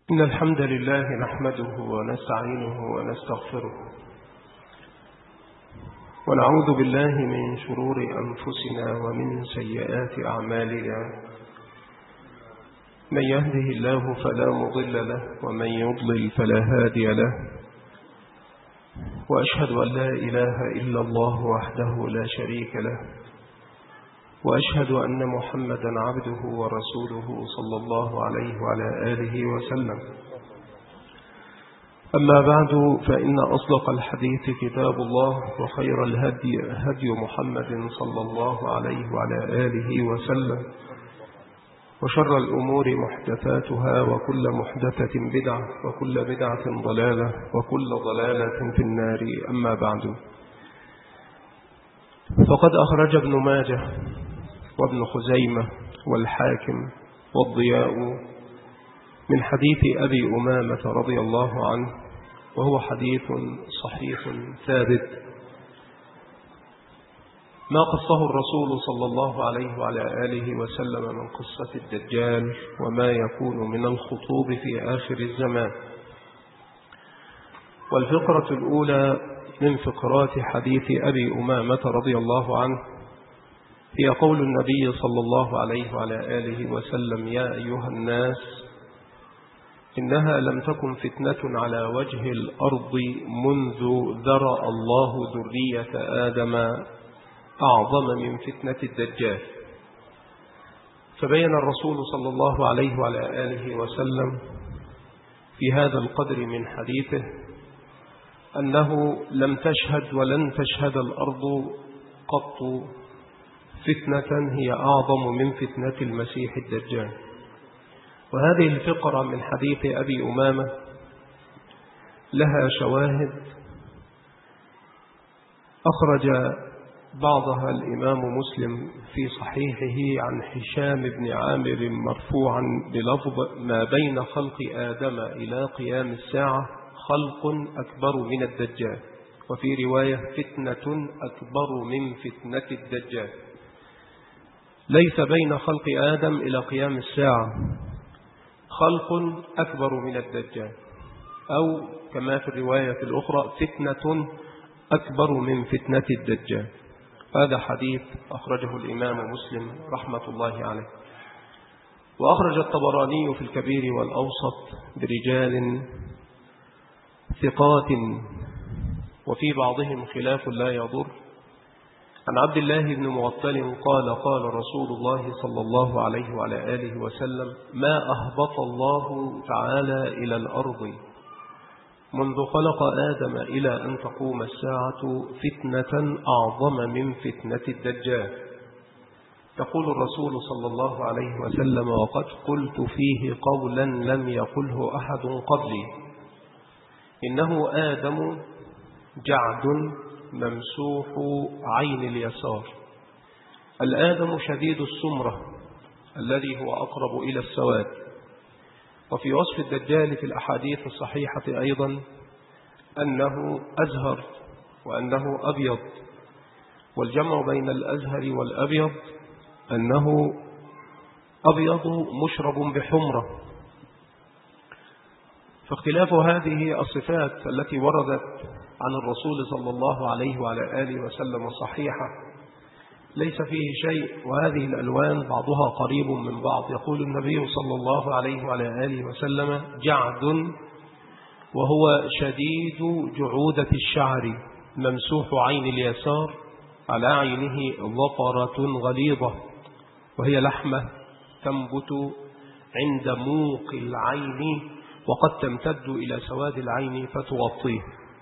إن الحمد لله نحمده ونستعينه ونستغفره ونعوذ بالله من شرور أنفسنا ومن سيئات أعمالنا. من يهده الله فلا مضل له ومن يضلل فلا هادي له، وأشهد أن لا إله إلا الله وحده لا شريك له، وأشهد أن محمدا عبده ورسوله صلى الله عليه وعلى آله وسلم. أما بعد، فإن أصدق الحديث كتاب الله، وخير الهدي هدي محمد صلى الله عليه وعلى آله وسلم، وشر الأمور محدثاتها، وكل محدثة بدعة، وكل بدعة ضلالة، وكل ضلالة في النار. أما بعد، فقد أخرج ابن ماجه وابن خزيمة والحاكم والضياء من حديث أبي أمامة رضي الله عنه، وهو حديث صحيح ثابت ما قصه الرسول صلى الله عليه وعلى آله وسلم من قصة الدجال وما يكون من الخطوب في آخر الزمان. والفقرة الأولى من فقرات حديث أبي أمامة رضي الله عنه هي قول النبي صلى الله عليه وعلى آله وسلم: يا أيها الناس، إنها لم تكن فتنة على وجه الأرض منذ ذرأ الله ذرية آدم أعظم من فتنة الدجال. فبين الرسول صلى الله عليه وعلى آله وسلم في هذا القدر من حديثه أنه لم تشهد ولن تشهد الأرض قط فتنة هي أعظم من فتنة المسيح الدجال. وهذه الفقرة من حديث أبي أمامة لها شواهد أخرج بعضها الإمام مسلم في صحيحه عن هشام بن عامر مرفوعا بلفظ: ما بين خلق آدم إلى قيام الساعة خلق أكبر من الدجال. وفي رواية: فتنة أكبر من فتنة الدجال. ليس بين خلق آدم إلى قيام الساعة خلق أكبر من الدجال، أو كما في الرواية الأخرى: فتنة أكبر من فتنة الدجال. هذا حديث أخرجه الإمام مسلم رحمة الله عليه. وأخرج الطبراني في الكبير والأوسط برجال ثقات وفي بعضهم خلاف لا يضر، عن عبد الله بن مغفل قال: قال رسول الله صلى الله عليه وعلى آله وسلم: ما أهبط الله تعالى إلى الأرض منذ خلق آدم إلى أن تقوم الساعة فتنة أعظم من فتنة الدجال. يقول الرسول صلى الله عليه وسلم: وقد قلت فيه قولا لم يقله أحد قبلي، إنه آدم جعد ممسوح عين اليسار. الآدم شديد السمرة الذي هو أقرب إلى السواد. وفي وصف الدجال في الأحاديث الصحيحة أيضا أنه أزهر وأنه أبيض، والجمع بين الأزهر والأبيض أنه أبيض مشرب بحمرة. فاختلاف هذه الصفات التي وردت عن الرسول صلى الله عليه وعلى آله وسلم صحيحة ليس فيه شيء، وهذه الألوان بعضها قريب من بعض. يقول النبي صلى الله عليه وعلى آله وسلم: جعد، وهو شديد جعودة الشعر، ممسوح عين اليسار، على عينه ظفرة غليظة، وهي لحمة تنبت عند موق العين، وقد تمتد إلى سواد العين فتغطيه.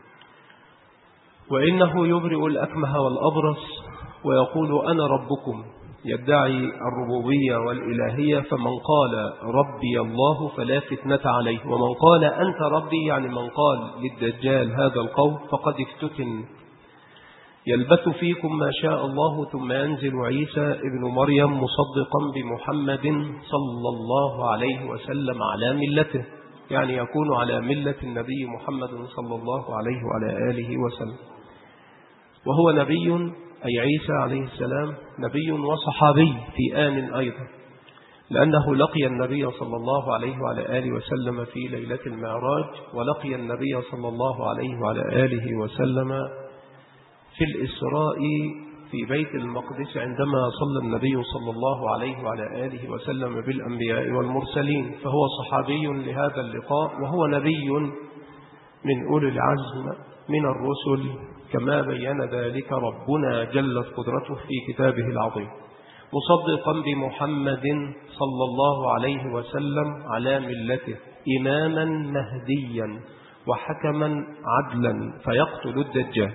وإنه يبرئ الأكمه والأبرص ويقول: أنا ربكم، يدعي الربوبية والإلهية. فمن قال ربي الله فلا فتنة عليه، ومن قال أنت ربي، يعني من قال للدجال هذا القول، فقد افتتن. يلبث فيكم ما شاء الله، ثم ينزل عيسى ابن مريم مصدقا بمحمد صلى الله عليه وسلم على ملته، يعني يكون على ملة النبي محمد صلى الله عليه وعلى آله وسلم. وهو نبي، أي عيسى عليه السلام، نبي وصحابي في آن أيضا، لأنه لقي النبي صلى الله عليه وعلى آله وسلم في ليلة المعراج، ولقي النبي صلى الله عليه وعلى آله وسلم في الإسراء في بيت المقدس عندما صلى النبي صلى الله عليه وعلى آله وسلم بالأنبياء والمرسلين، فهو صحابي لهذا اللقاء، وهو نبي من أولي العزم من الرسل، كما بين ذلك ربنا جلت قدرته في كتابه العظيم، مصدقا بمحمد صلى الله عليه وسلم على ملته، إماما مهديا وحكما عدلا فيقتل الدجال.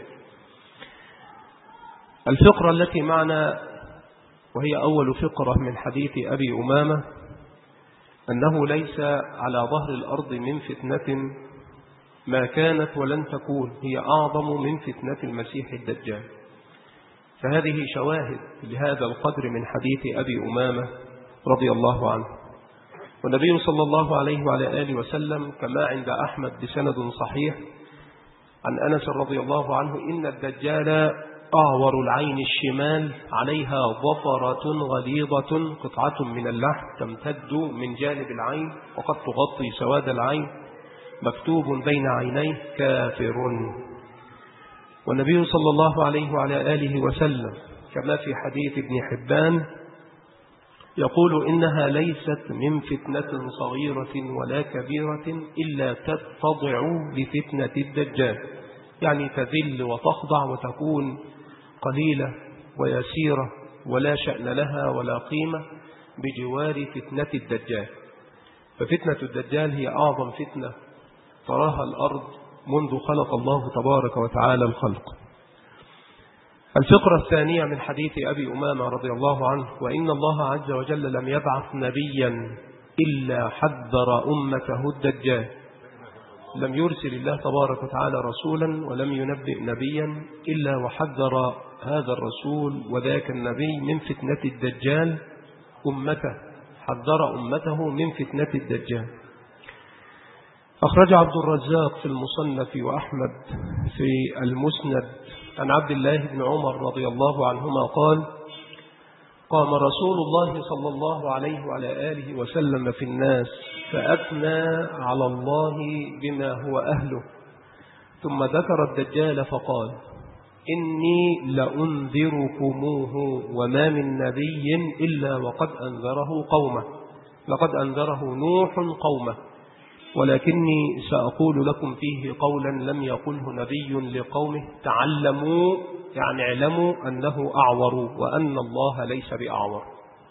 الفقرة التي معنا وهي أول فقرة من حديث أبي أمامة أنه ليس على ظهر الأرض من فتنة ما كانت ولن تكون هي أعظم من فتنة المسيح الدجال. فهذه شواهد لهذا القدر من حديث أبي أمامة رضي الله عنه. والنبي صلى الله عليه وعلى آله وسلم كما عند أحمد بسند صحيح عن أنس رضي الله عنه إن الدجال أعور العين الشمال عليها ظفرة غليظة قطعة من اللحم تمتد من جانب العين وقد تغطي سواد العين، مكتوب بين عينيه كافر. والنبي صلى الله عليه وعلى آله وسلم كما في حديث ابن حبان يقول إنها ليست من فتنة صغيرة ولا كبيرة إلا تتضع لفتنة الدجال، يعني تذل وتخضع وتكون قليلة ويسيرة ولا شأن لها ولا قيمة بجوار فتنة الدجال. ففتنة الدجال هي أعظم فتنة تراها الأرض منذ خلق الله تبارك وتعالى الخلق. الفقرة الثانية من حديث أبي أمامة رضي الله عنه وإن الله عز وجل لم يبعث نبيا إلا حذر أمته الدجال. لم يرسل الله تبارك وتعالى رسولا ولم ينبئ نبيا إلا وحذر هذا الرسول وذاك النبي من فتنة الدجال أمته، حذر أمته من فتنة الدجال. أخرج عبد الرزاق في المصنف وأحمد في المسند عن عبد الله بن عمر رضي الله عنهما قال قام رسول الله صلى الله عليه وعلى آله وسلم في الناس فأثنى على الله بما هو أهله، ثم ذكر الدجال فقال إني لأنذركموه وما من نبي إلا وقد أنذره قومه، لقد أنذره نوح قومه، ولكني سأقول لكم فيه قولا لم يقله نبي لقومه تعلموا، يعني اعلموا أنه أعور وأن الله ليس بأعور.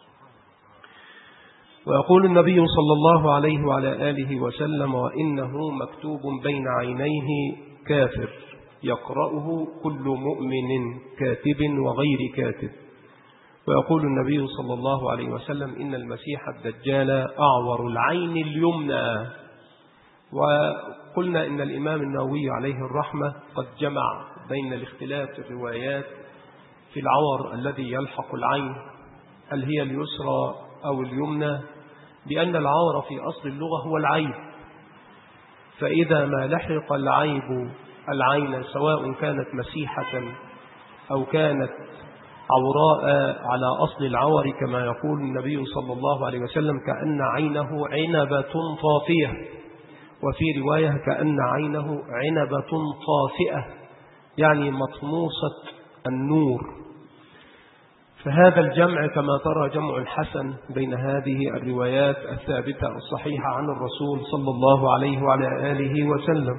ويقول النبي صلى الله عليه وعلى آله وسلم وإنه مكتوب بين عينيه كافر يقرأه كل مؤمن كاتب وغير كاتب. ويقول النبي صلى الله عليه وسلم إن المسيح الدجال أعور العين اليمنى. وقلنا إن الإمام النووي عليه الرحمة قد جمع بين الاختلاف الروايات في العور الذي يلحق العين هل هي اليسرى أو اليمنى، بأن العور في أصل اللغة هو العيب، فإذا ما لحق العيب العين سواء كانت مسيحة أو كانت عوراء على أصل العور كما يقول النبي صلى الله عليه وسلم كأن عينه عنبة طافية، وفي رواية كأن عينه عنبة طافئة يعني مطموسة النور. فهذا الجمع كما ترى جمع حسن بين هذه الروايات الثابتة الصحيحة عن الرسول صلى الله عليه وعلى آله وسلم.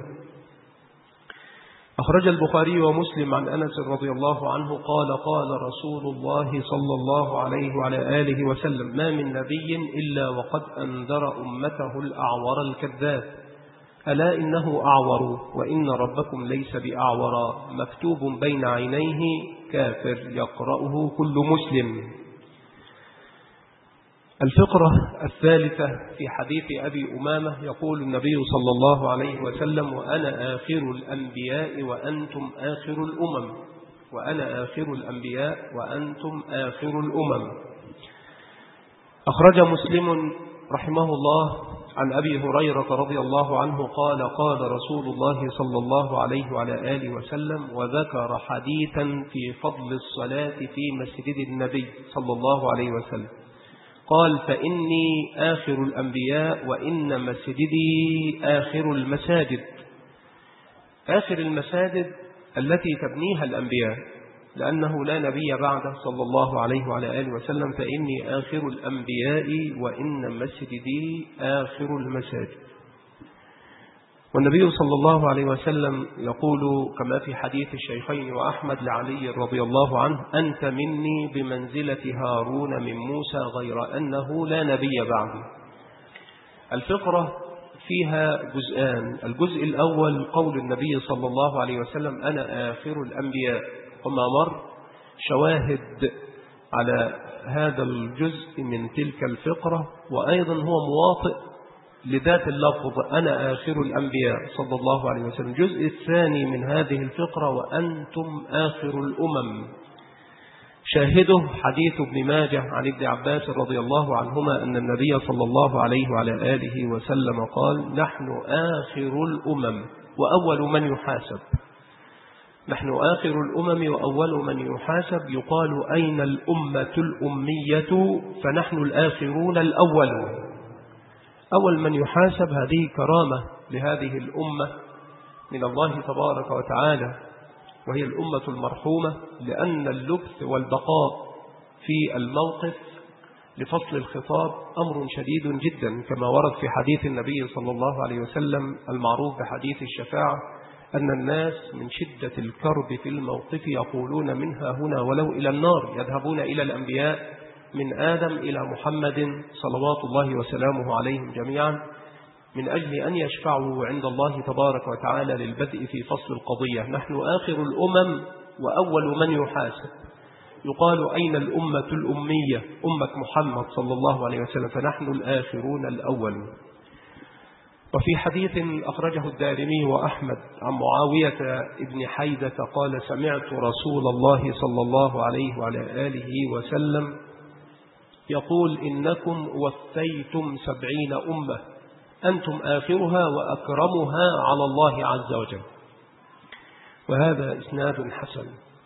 أخرج البخاري ومسلم عن أنس رضي الله عنه قال قال رسول الله صلى الله عليه وعلى آله وسلم ما من نبي إلا وقد أنذر أمته الأعور الكذاب ألا إنه أعور وإن ربكم ليس بأعور مكتوب بين عينيه كافر يقرأه كل مسلم. الفقرة الثالثة في حديث أبي أمامة يقول النبي صلى الله عليه وسلم وأنا آخر الأنبياء وأنتم آخر الأمم، وأنا آخر الأنبياء وأنتم آخر الأمم. أخرج مسلم رحمه الله عن أبي هريرة رضي الله عنه قال قال رسول الله صلى الله عليه وعلى آله وسلم وذكر حديثا في فضل الصلاة في مسجد النبي صلى الله عليه وسلم قال فإني آخر الأنبياء وإن مسجدي آخر المساجد. آخر المساجد التي تبنيها الأنبياء، لأنه لا نبي بعده صلى الله عليه وعلى آله وسلم. فإني آخر الأنبياء وإن مسجدي آخر المساجد. والنبي صلى الله عليه وسلم يقول كما في حديث الشيخين وأحمد لعلي رضي الله عنه: أنت مني بمنزلة هارون من موسى غير أنه لا نبي بعدي. الفقرة فيها جزءان. الجزء الأول قول النبي صلى الله عليه وسلم: أنا آخر الأنبياء، وما مر شواهد على هذا الجزء من تلك الفقرة، وأيضا هو مواطئ لذات اللفظ أنا آخر الأنبياء صلى الله عليه وسلم. الجزء الثاني من هذه الفقرة: وأنتم آخر الأمم. شاهده حديث ابن ماجه عن ابن عباس رضي الله عنهما أن النبي صلى الله عليه وعلى آله وسلم قال: نحن آخر الأمم وأول من يحاسب. نحن آخر الأمم وأول من يحاسب. يقال: أين الأمة الأمية؟ فنحن الآخرون الأولون. أول من يحاسب. هذه كرامة لهذه الأمة من الله تبارك وتعالى، وهي الأمة المرحومة، لأن اللبث والبقاء في الموقف لفصل الخطاب أمر شديد جدا، كما ورد في حديث النبي صلى الله عليه وسلم المعروف بحديث الشفاعة: أن الناس من شدة الكرب في الموقف يقولون منها هنا ولو إلى النار، يذهبون إلى الأنبياء من آدم إلى محمد صلوات الله وسلامه عليهم جميعا، من أجل أن يشفعوا عند الله تبارك وتعالى للبدء في فصل القضية. نحن آخر الأمم وأول من يحاسب. يقال: أين الأمة الأمية؟ أمة محمد صلى الله عليه وسلم. فنحن الآخرون الأولون. وفي حديث أخرجه الدارمي وأحمد عن معاوية ابن حيدة قال: سمعت رسول الله صلى الله عليه وعلى آله وسلم يقول: إنكم وفيتم 70 أمة، أنتم آخرها وأكرمها على الله عز وجل. وهذا إسناد حسن.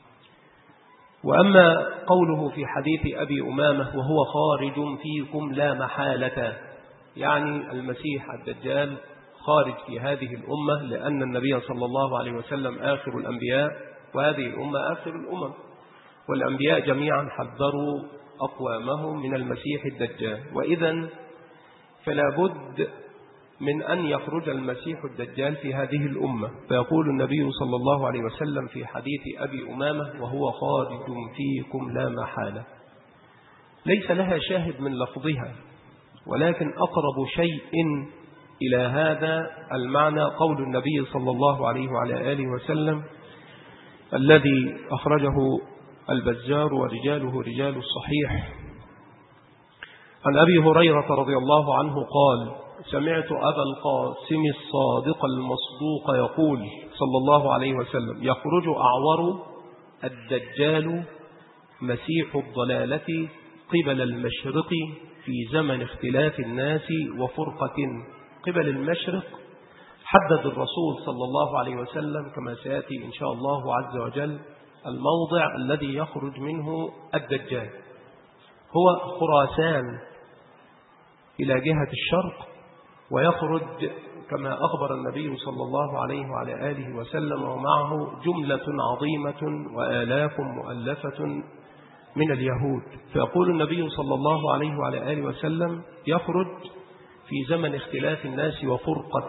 وأما قوله في حديث أبي أمامة: وهو خارج فيكم لا محالة، يعني المسيح الدجال خارج في هذه الأمة، لأن النبي صلى الله عليه وسلم آخر الأنبياء، وهذه الأمة آخر الأمم، والأنبياء جميعا حذروا أقوامهم من المسيح الدجال. وإذن فلا بد من أن يخرج المسيح الدجال في هذه الأمة. فيقول النبي صلى الله عليه وسلم في حديث أبي أمامة: وهو خارج فيكم لا محالة. ليس لها شاهد من لفظها، ولكن أقرب شيء إلى هذا المعنى قول النبي صلى الله عليه وعلى آله وسلم الذي أخرجه البزار ورجاله رجال الصحيح عن أبي هريرة رضي الله عنه قال: سمعت أبا القاسم الصادق المصدوق يقول صلى الله عليه وسلم: يخرج أعور الدجال مسيح الضلالة قبل المشرق في زمن اختلاف الناس وفرقة. قبل المشرق حدد الرسول صلى الله عليه وسلم كما سيأتي إن شاء الله عز وجل الموضع الذي يخرج منه الدجال، هو خراسان إلى جهة الشرق، ويخرج كما أخبر النبي صلى الله عليه وعلى آله وسلم ومعه جملة عظيمة وآلاف مؤلفة من اليهود. فيقول النبي صلى الله عليه وعلى آله وسلم: يخرج في زمن اختلاف الناس وفرقة،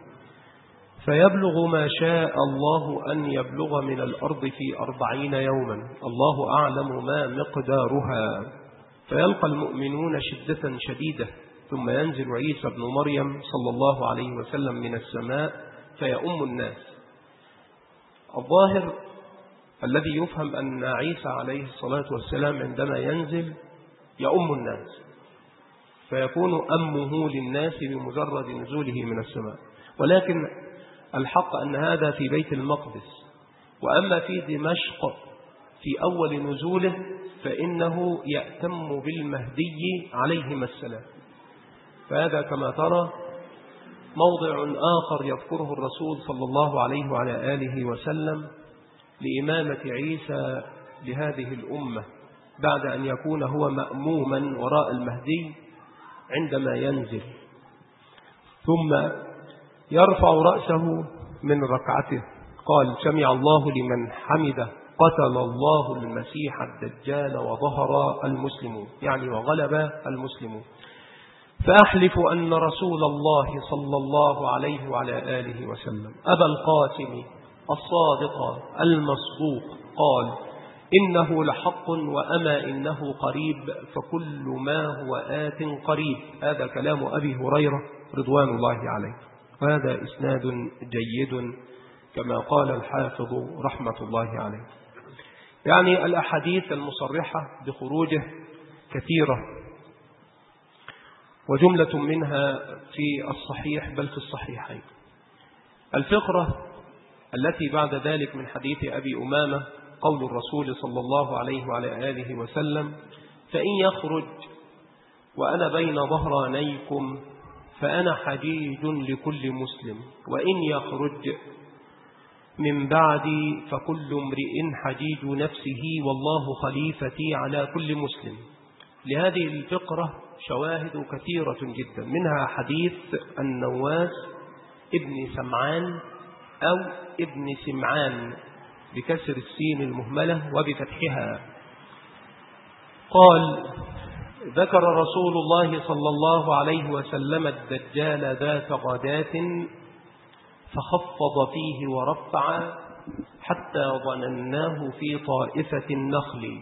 فيبلغ ما شاء الله أن يبلغ من الأرض في 40 يوما، الله أعلم ما مقدارها. فيلقى المؤمنون شدة شديدة، ثم ينزل عيسى بن مريم صلى الله عليه وسلم من السماء فيؤم الناس. الظاهر الذي يفهم أن عيسى عليه الصلاة والسلام عندما ينزل يؤم الناس، فيكون أمه للناس بمجرد نزوله من السماء. ولكن الحق أن هذا في بيت المقدس، وأما في دمشق في أول نزوله فإنه يأتم بالمهدي عليهما السلام. فهذا كما ترى موضع آخر يذكره الرسول صلى الله عليه وعلى آله وسلم لإمامة عيسى لهذه الأمة، بعد أن يكون هو مأموما وراء المهدي عندما ينزل، ثم يرفع رأسه من ركعته. قال: سمع الله لمن حمده، قتل الله المسيح الدجال وظهر المسلمون، يعني وغلب المسلمون. فأحلف أن رسول الله صلى الله عليه وعلى آله وسلم أبا القاسم الصادق المصدوق قال: إنه لحق وأما إنه قريب، فكل ما هو آت قريب. هذا كلام أبي هريرة رضوان الله عليه، وهذا إسناد جيد كما قال الحافظ رحمة الله عليه. يعني الأحاديث المصرحة بخروجه كثيرة، وجملة منها في الصحيح بل في الصحيحين. الفقرة التي بعد ذلك من حديث أبي أمامة قول الرسول صلى الله عليه وعلى آله وسلم: فإن يخرج وأنا بين ظهرانيكم فأنا حجيج لكل مسلم، وإن يخرج من بعدي فكل امرئ حجيج نفسه والله خليفتي على كل مسلم. لهذه الفقرة شواهد كثيرة جدا، منها حديث النواس ابن سمعان أو ابن سمعان بكسر السين المهملة وبفتحها. قال: ذكر رسول الله صلى الله عليه وسلم الدجال ذات غداة فخفض فيه ورفع حتى ظنناه في طائفة النخل.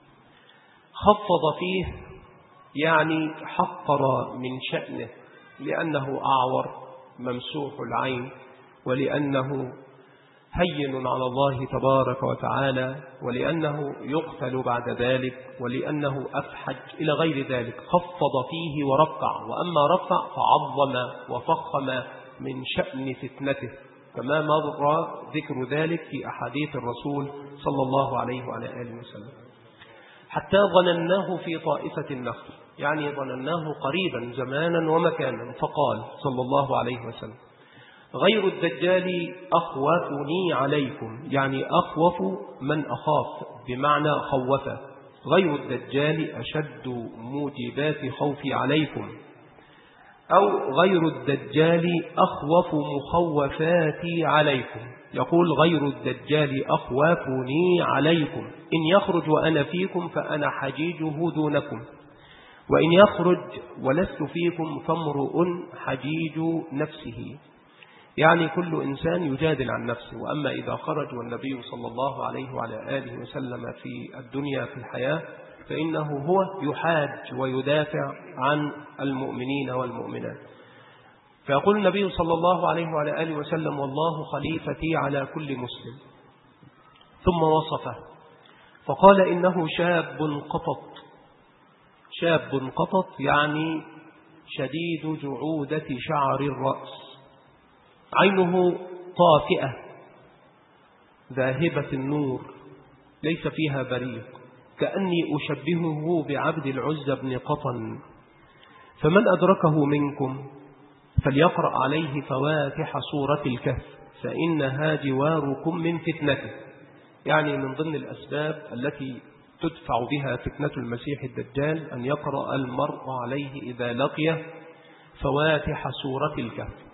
خفض فيه يعني حقر من شأنه، لأنه أعور ممسوح العين، ولأنه هين على الله تبارك وتعالى، ولأنه يقتل بعد ذلك، ولأنه أفحج إلى غير ذلك. خفض فيه ورفع، وأما رفع فعظم وفخم من شأن فتنته، كما مر ذكر ذلك في أحاديث الرسول صلى الله عليه وعلى آله وسلم. حتى ظنناه في طائفة النخل، يعني ظنناه قريبا زمانا ومكانا. فقال صلى الله عليه وسلم: غير الدجال أخوفني عليكم، يعني أخوف من أخاف بمعنى خوفه. غير الدجال أشد موجبات خوفي عليكم، أو غير الدجال أخوف مخوفاتي عليكم. يقول: غير الدجال أخوفني عليكم، إن يخرج وأنا فيكم فأنا حجيجه دونكم، وإن يخرج ولست فيكم فامرؤ حجيج نفسه، يعني كل إنسان يجادل عن نفسه. وأما إذا خرج والنبي صلى الله عليه وعلى آله وسلم في الدنيا في الحياة فإنه هو يحاج ويدافع عن المؤمنين والمؤمنات. فيقول النبي صلى الله عليه وعلى آله وسلم: والله خليفتي على كل مسلم. ثم وصفه فقال: إنه شاب قطط. شاب قطط يعني شديد جعودة شعر الرأس، عينه طافئة ذاهبة النور ليس فيها بريق، كأني أشبهه بعبد العزى بن قطن. فمن أدركه منكم فليقرأ عليه فواتح سورة الكهف، فإنها جواركم من فتنته. يعني من ضمن الأسباب التي تدفع بها فتنة المسيح الدجال أن يقرأ المرء عليه إذا لقيه فواتح سورة الكهف.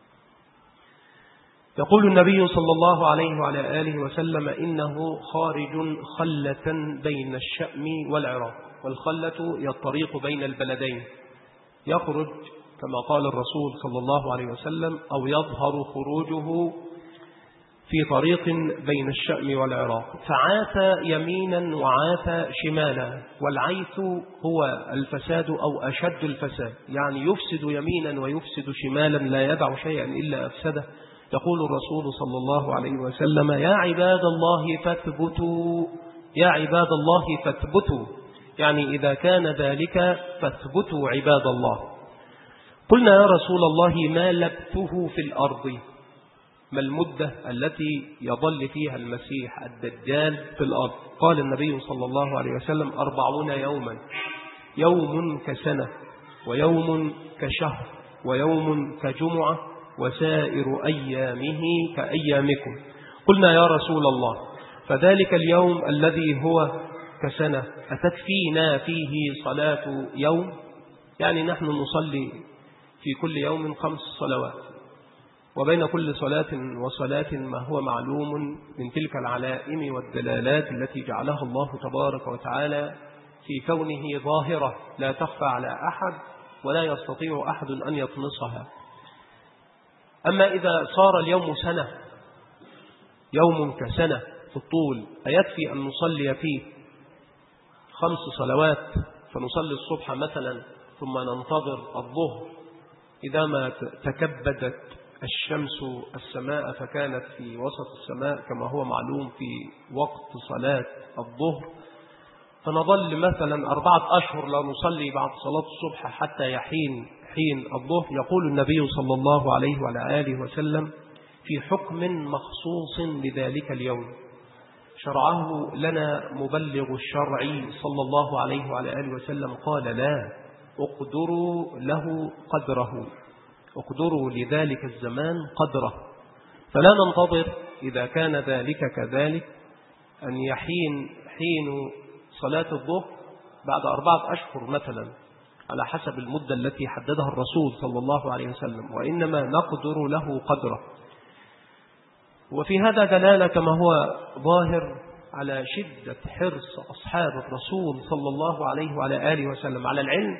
يقول النبي صلى الله عليه وعلى آله وسلم: إنه خارج خلة بين الشأم والعراق. والخلة هي الطريق بين البلدين، يخرج كما قال الرسول صلى الله عليه وسلم: أو يظهر خروجه في طريق بين الشأم والعراق. فعاث يمينا وعاث شمالا، والعيث هو الفساد أو أشد الفساد، يعني يفسد يمينا ويفسد شمالا، لا يدع شيئا إلا أفسده. يقول الرسول صلى الله عليه وسلم: يا عباد الله فاثبتوا، يا عباد الله فاثبتوا، يعني إذا كان ذلك فاثبتوا عباد الله. قلنا: يا رسول الله ما لبثه في الأرض؟ ما المدة التي يظل فيها المسيح الدجال في الأرض؟ قال النبي صلى الله عليه وسلم: 40 يوما، يوم كسنة، ويوم كشهر، ويوم كجمعة، وسائر أيامه كأيامكم. قلنا: يا رسول الله فذلك اليوم الذي هو كسنة أتكفينا فيه صلاة يوم؟ يعني نحن نصلي في كل يوم 5 صلوات، وبين كل صلاة وصلاة ما هو معلوم من تلك العلائم والدلالات التي جعلها الله تبارك وتعالى في كونه ظاهرة لا تخفى على أحد ولا يستطيع أحد أن يطمسها. أما إذا صار اليوم سنة، يوم كسنة في الطول، أيكفي أن نصلي فيه 5 صلوات، فنصلي الصبح مثلا ثم ننتظر الظهر إذا ما تكبدت الشمس السماء فكانت في وسط السماء كما هو معلوم في وقت صلاة الظهر، فنظل مثلا 4 أشهر لا نصلي بعد صلاة الصبح حتى يحين الظهر. يقول النبي صلى الله عليه وعلى آله وسلم في حكم مخصوص لذلك اليوم شرعه لنا مبلغ الشرع صلى الله عليه وعلى آله وسلم، قال لا اقدروا له قدره، اقدروا لذلك الزمان قدره، فلا ننتظر إذا كان ذلك كذلك أن يحين صلاة الظهر بعد 4 أشهر مثلا على حسب المدة التي حددها الرسول صلى الله عليه وسلم، وإنما نقدر له قدره. وفي هذا دلالة كما هو ظاهر على شدة حرص أصحاب الرسول صلى الله عليه وعلى آله وسلم على العلم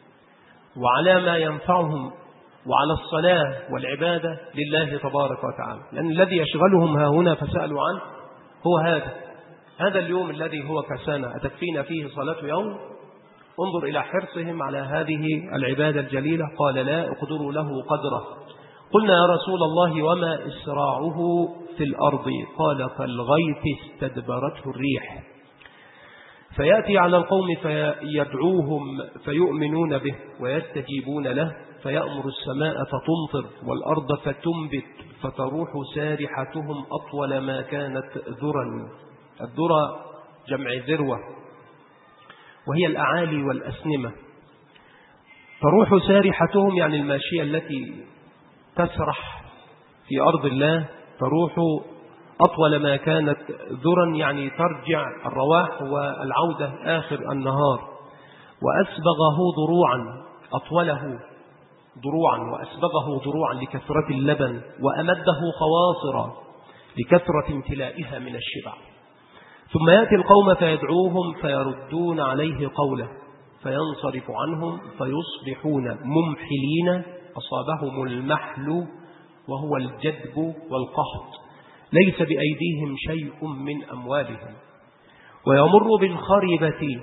وعلى ما ينفعهم وعلى الصلاة والعبادة لله تبارك وتعالى، لأن الذي يشغلهم ها هنا فسألوا عنه هو هذا اليوم الذي هو كسانة أتكفينا فيه صلاة يوم. انظر إلى حرصهم على هذه العبادة الجليلة، قال لا اقدروا له قدره. قلنا يا رسول الله وما إسراعه في الأرض؟ قال كالغيث استدبرته الريح، فيأتي على القوم فيدعوهم فيؤمنون به ويستجيبون له، فيأمر السماء فتمطر والأرض فتنبت فتروح سارحتهم أطول ما كانت ذرا. الذرة جمع ذروة وهي الأعالي والأسنمة. تروح سارحتهم يعني الماشية التي تسرح في أرض الله، تروح أطول ما كانت ذرا يعني ترجع الرواح والعودة آخر النهار. وأسبغه ضروعا، أطوله ضروعا وأسبغه ضروعا لكثرة اللبن، وأمده خواصرا لكثرة امتلائها من الشبع. ثم يأتي القوم فيدعوهم فيردون عليه قوله فينصرف عنهم فيصبحون ممحلين، أصابهم المحل وهو الجدب والقحط، ليس بأيديهم شيء من أموالهم. ويمر بالخربة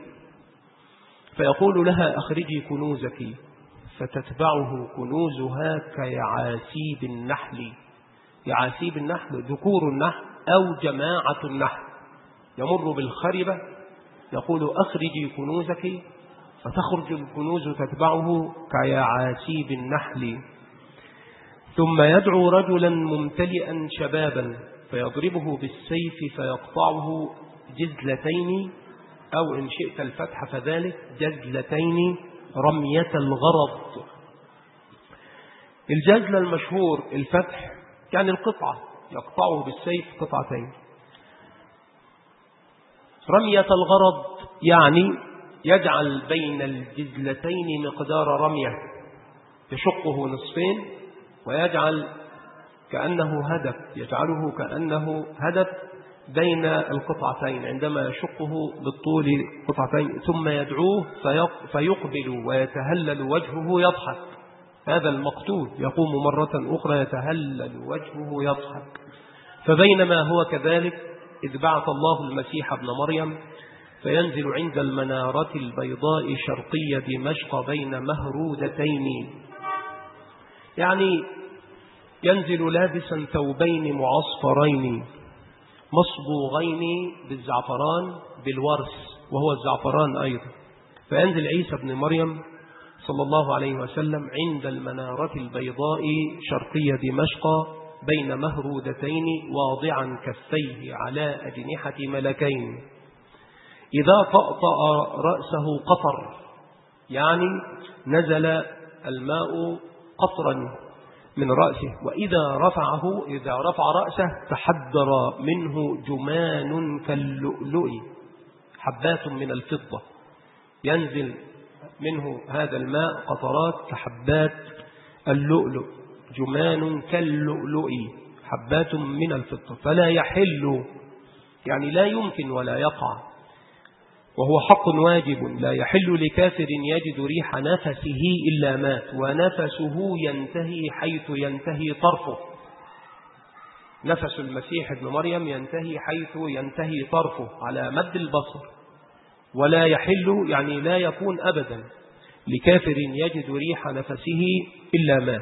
فيقول لها أخرجي كنوزك، فتتبعه كنوزها كيعاسيب النحل. يعاسيب النحل ذكور النحل أو جماعة النحل. يمر بالخربة يقول أخرجي كنوزك، فتخرج الكنوز تتبعه كيعاسيب النحل. ثم يدعو رجلا ممتلئا شبابا فيضربه بالسيف فيقطعه جزلتين، أو إن شئت الفتح فذلك جزلتين رمية الغرض. الجزل المشهور الفتح كان القطعة، يقطعه بالسيف قطعتين. رمية الغرض يعني يجعل بين الجزلتين مقدار رمية، يشقه نصفين ويجعل كأنه هدف، يجعله كأنه هدف بين القطعتين عندما يشقه بالطول قطعتين. ثم يدعوه فيقبل ويتهلل وجهه يضحك. هذا المقتول يقوم مرة أخرى يتهلل وجهه يضحك. فبينما هو كذلك إذ بعث الله المسيح ابن مريم فينزل عند المنارة البيضاء شرقية دمشق بين مهرودتين، يعني ينزل لابسا ثوبين معصفرين مصبوغين بالزعفران بالورس وهو الزعفران أيضا. فينزل عيسى ابن مريم صلى الله عليه وسلم عند المنارة البيضاء شرقية دمشق بين مهرودتين واضعا كفيه على أجنحة ملكين. إذا طأطأ رأسه قطر، يعني نزل الماء قطرا من رأسه. وإذا رفع رأسه تحدر منه جمان كاللؤلؤ، حبات من الفضة ينزل منه هذا الماء قطرات كحبات اللؤلؤ، جمان كاللؤلؤ، حبات من الفضة، فلا يحل يعني لا يمكن ولا يقع، وهو حق واجب لا يحل لكافر يجد ريح نفسه إلا مات، ونفسه ينتهي حيث ينتهي طرفه. نفس المسيح ابن مريم ينتهي حيث ينتهي طرفه على مد البصر، ولا يحل يعني لا يكون أبدا لكافر يجد ريح نفسه إلا مات.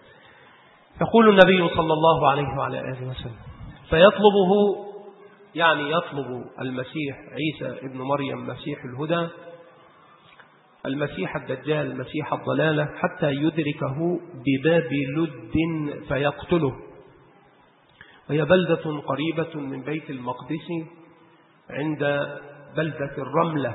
يقول النبي صلى الله عليه وعلى آله وسلم فيطلبه، يعني يطلب المسيح عيسى ابن مريم مسيح الهدى، المسيح الدجال مسيح الضلالة، حتى يدركه بباب لد فيقتله، وهي بلدة قريبة من بيت المقدس عند بلدة الرملة،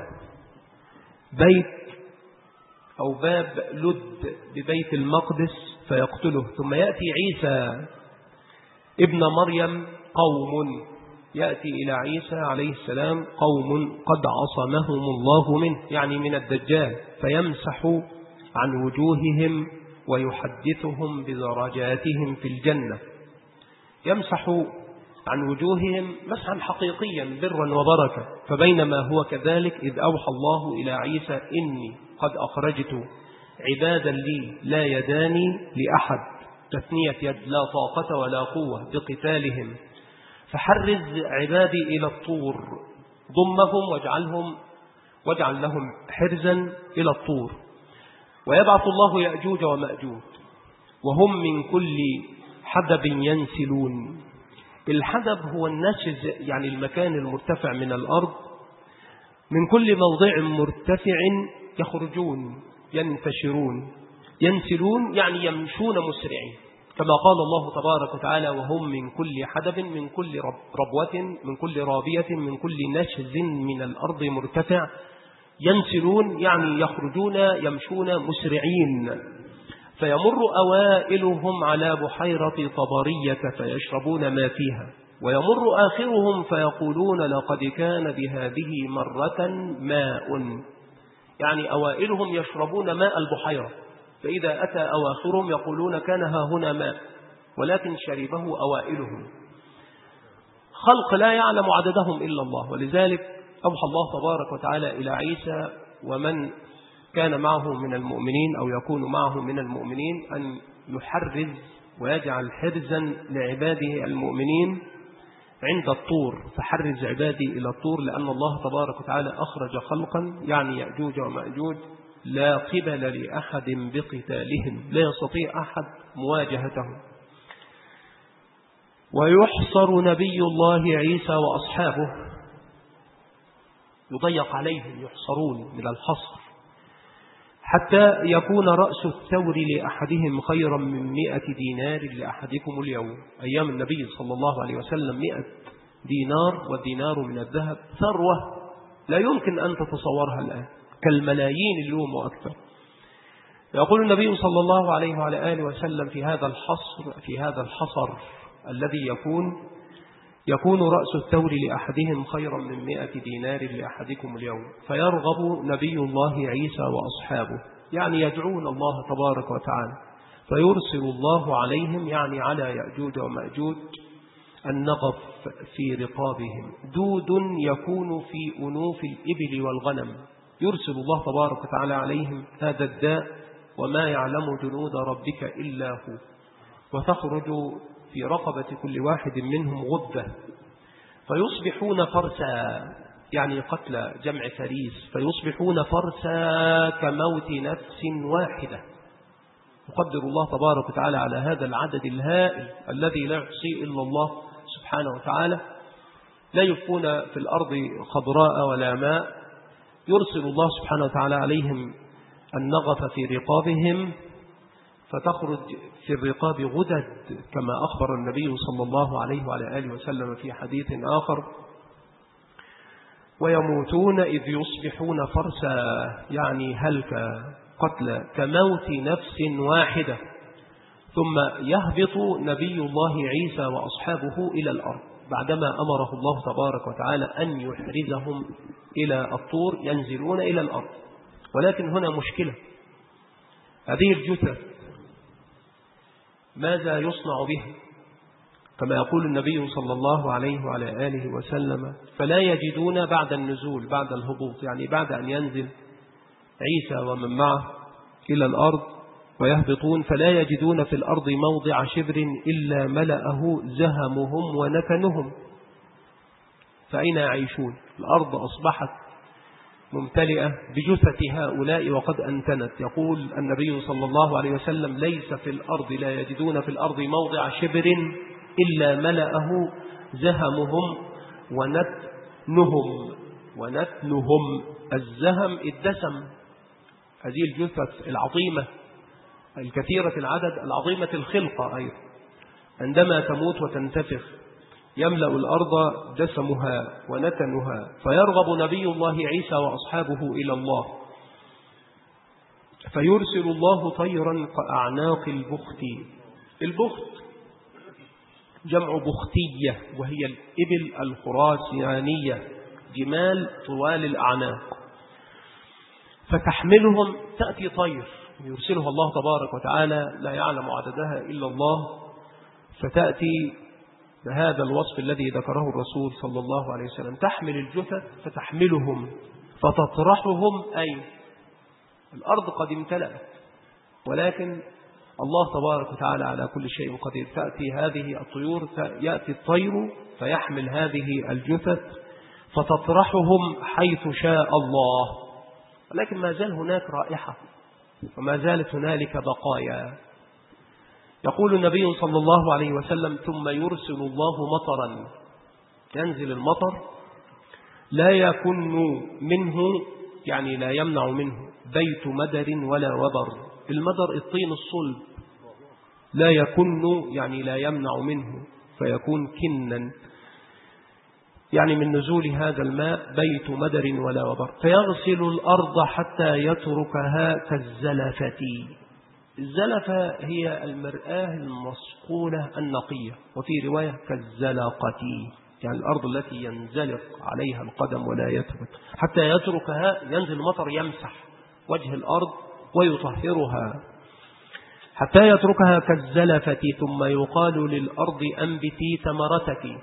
بيت أو باب لد ببيت المقدس فيقتله. ثم يأتي عيسى ابن مريم قوم، يأتي إلى عيسى عليه السلام قوم قد عصمهم الله منه، يعني من الدجال، فيمسح عن وجوههم ويحدثهم بدرجاتهم في الجنة. يمسح عن وجوههم مسحا حقيقيا برا وبركة. فبينما هو كذلك إذ أوحى الله إلى عيسى إني قد أخرجت عبادا لي لا يداني لأحد، تثنية يد، لا طاقة ولا قوة بقتالهم، فحرز عبادي إلى الطور، ضمهم واجعل لهم حرزا إلى الطور. ويبعث الله يأجوج ومأجوج وهم من كل حدب ينسلون. الحدب هو النشز، يعني المكان المرتفع من الأرض، من كل موضع مرتفع يخرجون ينتشرون. ينسلون يعني يمشون مسرعين، كما قال الله تبارك وتعالى وهم من كل حدب، من كل ربوة، من كل رابية، من كل نشز من الأرض مرتفع. ينسلون يعني يخرجون يمشون مسرعين. فيمر أوائلهم على بحيرة طبرية فيشربون ما فيها، ويمر آخرهم فيقولون لقد كان بهذه مرة ماء، يعني أوائلهم يشربون ماء البحيرة، فإذا أتى أواخرهم يقولون كان ها هنا ماء، ولكن شربه أوائلهم. خلق لا يعلم عددهم إلا الله. ولذلك أوحى الله تبارك وتعالى إلى عيسى ومن كان معه من المؤمنين أو يكون معه من المؤمنين أن يحرز ويجعل حرزا لعباده المؤمنين عند الطور، فحرز عبادي إلى الطور، لأن الله تبارك وتعالى أخرج خلقا يعني يأجوج ومأجوج لا قبل لأحد بقتالهم، لا يستطيع أحد مواجهتهم. ويحصر نبي الله عيسى وأصحابه، يضيق عليهم، يحصرون من الحصر، حتى يكون رأس الثور لأحدهم خيرا من 100 دينار لأحدكم اليوم. أيام النبي صلى الله عليه وسلم 100 دينار، والدينار من الذهب ثروة لا يمكن أن تتصورها الآن، كالملايين اليوم وأكثر. يقول النبي صلى الله عليه وعلى آله وسلم في هذا الحصر الذي يكون رأس الثور لأحدهم خيرا من 100 دينار لأحدكم اليوم. فيرغب نبي الله عيسى وأصحابه، يعني يدعون الله تبارك وتعالى، فيرسل الله عليهم، يعني على يأجوج ومأجوج، النغف في رقابهم، دود يكون في أنوف الإبل والغنم. يرسل الله تبارك وتعالى عليهم هذا الداء، وما يعلم جنود ربك إلا هو. وتخرج في رقبة كل واحد منهم غدة، فيصبحون فرسا، يعني قتل جمع فريس، فيصبحون فرسا كموت نفس واحدة. يقدر الله تبارك وتعالى على هذا العدد الهائل الذي لا يحصيه إلا الله سبحانه وتعالى، لا يبقون في الأرض خضراء ولا ماء. يرسل الله سبحانه وتعالى عليهم النغف في رقابهم، فتخرج في الرقاب غدد، كما أخبر النبي صلى الله عليه وعلى آله وسلم في حديث آخر: ويموتون إذ يصبحون فرسا، يعني هلك قتل كموت نفس واحدة. ثم يهبط نبي الله عيسى وأصحابه إلى الأرض، بعدما أمره الله تبارك وتعالى أن يحرزهم إلى الطور ينزلون إلى الأرض. ولكن هنا مشكلة، هذه الجثث ماذا يصنع بها؟ كما يقول النبي صلى الله عليه وعلى آله وسلم: فلا يجدون بعد النزول، بعد الهبوط، يعني بعد أن ينزل عيسى ومن معه إلى الأرض ويهبطون، فلا يجدون في الأرض موضع شبر إلا ملأه زهمهم ونتنهم. فأين يعيشون؟ الأرض أصبحت ممتلئة بجثث هؤلاء وقد أنتنت. يقول النبي صلى الله عليه وسلم: ليس في الأرض، لا يجدون في الأرض موضع شبر إلا ملأه زهمهم ونتنهم. الزهم الدسم، هذه الجثث العظيمة الكثيرة العدد العظيمة الخلقة أيضا عندما تموت وتنتفخ يملأ الأرض دسمها ونتنها، فيرغب نبي الله عيسى وأصحابه إلى الله، فيرسل الله طيرا كأعناق البخت. البخت جمع بختية، وهي الإبل الخراسانية، جمال طوال الأعناق، فتحملهم، تأتي طير يرسلها الله تبارك وتعالى لا يعلم عددها إلا الله، فتأتي بهذا الوصف الذي ذكره الرسول صلى الله عليه وسلم: تحمل الجثث فتحملهم فتطرحهم. أي الأرض قد امتلأت، ولكن الله تبارك وتعالى على كل شيء قدير. تأتي هذه الطيور، يأتي الطير فيحمل هذه الجثث فتطرحهم حيث شاء الله، ولكن ما زال هناك رائحة وما زالت هنالك بقايا. يقول النبي صلى الله عليه وسلم: ثم يرسل الله مطرا، ينزل المطر لا يكن منه، يعني لا يمنع منه بيت مدر ولا وبر. المدر الطين الصلب، لا يكن يعني لا يمنع منه، فيكون كنا، يعني من نزول هذا الماء بيت مدر ولا وبر، فيغسل الأرض حتى يتركها كالزلفة. الزلفة هي المرآة المصقولة النقية، وفي رواية كالزلقة، يعني الأرض التي ينزلق عليها القدم ولا يثبت، حتى يتركها، ينزل المطر يمسح وجه الأرض ويطهرها حتى يتركها كالزلفة. ثم يقال للأرض: أنبتي ثمرتك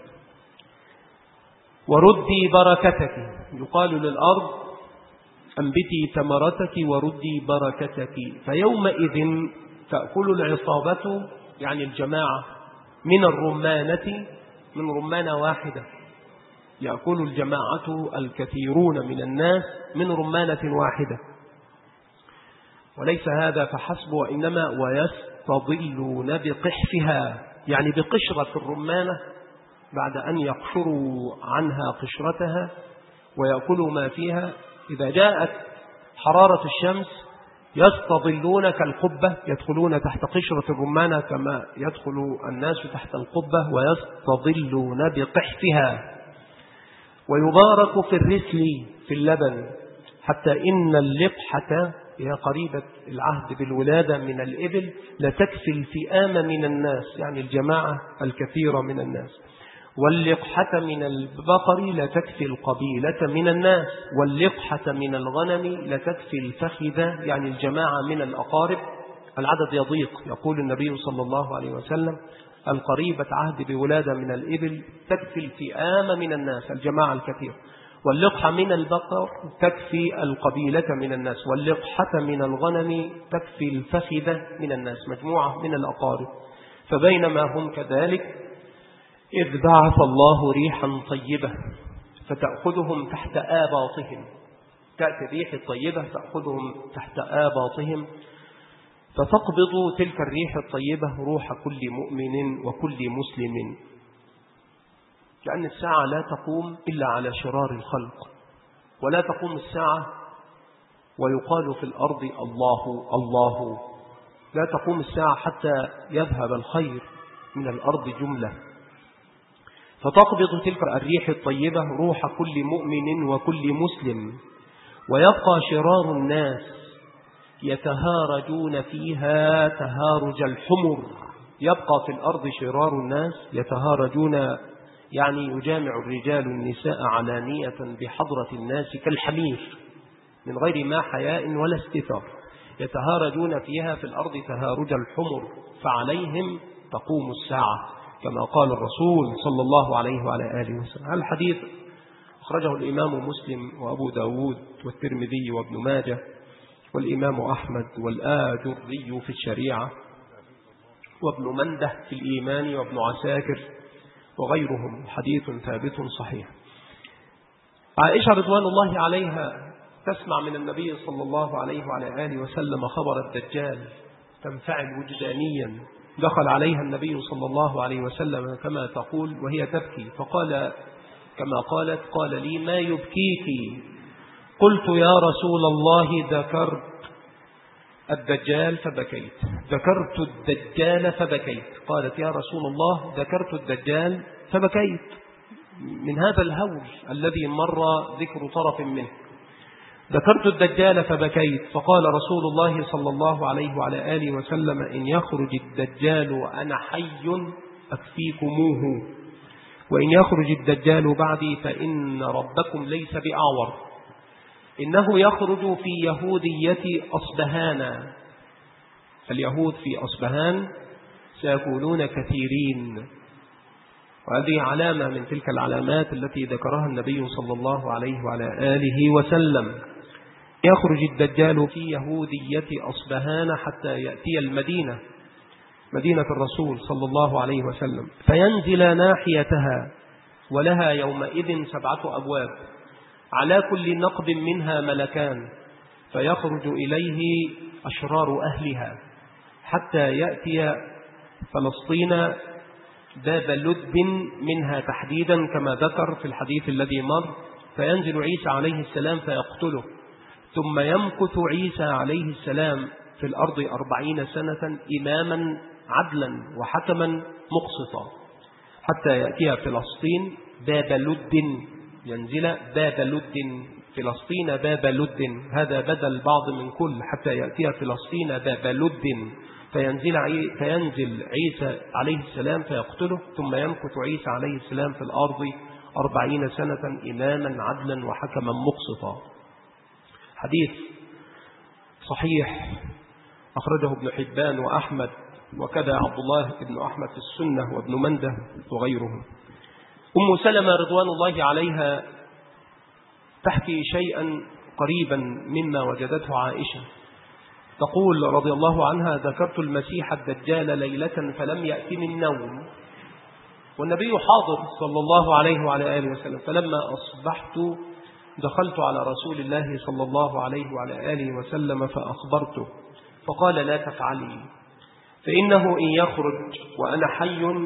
وردي بركتك. يقال للأرض: أنبتي ثمرتك وردي بركتك. فيومئذ تأكل العصابة، يعني الجماعة، من الرمانة، من رمانة واحدة، يأكل الجماعة الكثيرون من الناس من رمانة واحدة. وليس هذا فحسب، وإنما ويستظلون بقحفها، يعني بقشرة الرمانة بعد أن يقشروا عنها قشرتها ويأكلوا ما فيها. إذا جاءت حرارة الشمس يستظلون كالقبة، يدخلون تحت قشرة الرمانة كما يدخل الناس تحت القبة، ويستظلون بقحفها. ويبارك في الرسل، في اللبن، حتى إن اللقحة، هي قريبة العهد بالولادة من الإبل، لتكفي الفئام من الناس، يعني الجماعة الكثيرة من الناس. واللقحة من البقر لتكفي القبيلة من الناس. واللقحة من الغنم لتكفي الفخذة، يعني الجماعة من الأقارب. العدد يضيق. يقول النبي صلى الله عليه وسلم: القريبة عهد بولادة من الإبل تكفي الفئام من الناس، الجماعة الكثير. واللقحة من البقر تكفي القبيلة من الناس. واللقحة من الغنم تكفي الفخذة من الناس، مجموعة من الأقارب. فبينما هم كذلك إذ بعث الله ريحا طيبة فتأخذهم تحت آباطهم، تأتي الريح الطيبة تأخذهم تحت آباطهم، فتقبض تلك الريح الطيبة روح كل مؤمن وكل مسلم. لأن الساعة لا تقوم إلا على شرار الخلق، ولا تقوم الساعة ويقال في الأرض الله الله. لا تقوم الساعة حتى يذهب الخير من الأرض جملة. فتقبض تلك الريح الطيبة روح كل مؤمن وكل مسلم، ويبقى شرار الناس يتهارجون فيها تهارج الحمر. يبقى في الأرض شرار الناس يتهارجون يعني يجامع الرجال النساء علانية بحضرة الناس كالحمير من غير ما حياء ولا استتار، يتهارجون فيها في الأرض تهارج الحمر، فعليهم تقوم الساعة كما قال الرسول صلى الله عليه وعلى آله وسلم. هذا الحديث أخرجه الإمام مسلم وأبو داود والترمذي وابن ماجه والإمام أحمد والآجري في الشريعة وابن منده في الإيمان وابن عساكر وغيرهم، حديث ثابت صحيح. عائشة رضوان الله عليها تسمع من النبي صلى الله عليه وعلى آله وسلم خبر الدجال، تنفعل وجدانيا. دخل عليها النبي صلى الله عليه وسلم كما تقول وهي تبكي، فقال كما قالت: قال لي: ما يبكيك؟ قلت: يا رسول الله ذكرت الدجال فبكيت، ذكرت الدجال فبكيت. قالت: يا رسول الله ذكرت الدجال فبكيت، من هذا الهول الذي مر ذكر طرف منه. ذكرت الدجال فبكيت. فقال رسول الله صلى الله عليه وعلى آله وسلم: إن يخرج الدجال وأنا حي أكفيكموه، وإن يخرج الدجال بعدي فإن ربكم ليس بأعور، إنه يخرج في يهودية أصبهان. اليهود في أصبهان سيكونون كثيرين، وهذه علامة من تلك العلامات التي ذكرها النبي صلى الله عليه وعلى آله وسلم. يخرج الدجال في يهودية أصبهان حتى يأتي المدينة، مدينة الرسول صلى الله عليه وسلم، فينزل ناحيتها، ولها يومئذ 7 أبواب، على كل نقب منها ملكان، فيخرج إليه أشرار أهلها حتى يأتي فلسطين باب لد منها تحديدا كما ذكر في الحديث الذي مر. فينزل عيسى عليه السلام فيقتله، ثم يمكث عيسى عليه السلام في الأرض 40 سنة إماما عدلا وحكما مقسطا، حتى يأتي فلسطين باب لد، ينزل باب لد، فلسطين باب لد، هذا بدل بعض من كل، حتى يأتي فلسطين باب لد، فينزل عيسى عليه السلام فيقتله، ثم يمكث عيسى عليه السلام في الأرض 40 سنة إماما عدلا وحكما مقسطا. حديث صحيح أخرجه ابن حبان وأحمد، وكذا عبد الله بن أحمد في السنة وابن منده وغيرهم. أم سلمة رضوان الله عليها تحكي شيئا قريبا مما وجدته عائشة، تقول رضي الله عنها: ذكرت المسيح الدجال ليلة فلم يأتني النوم، والنبي حاضر صلى الله عليه وعلى آله وسلم، فلما أصبحت دخلت على رسول الله صلى الله عليه وعلى آله وسلم فأخبرته، فقال: لا تفعلي، فإنه إن يخرج وأنا حي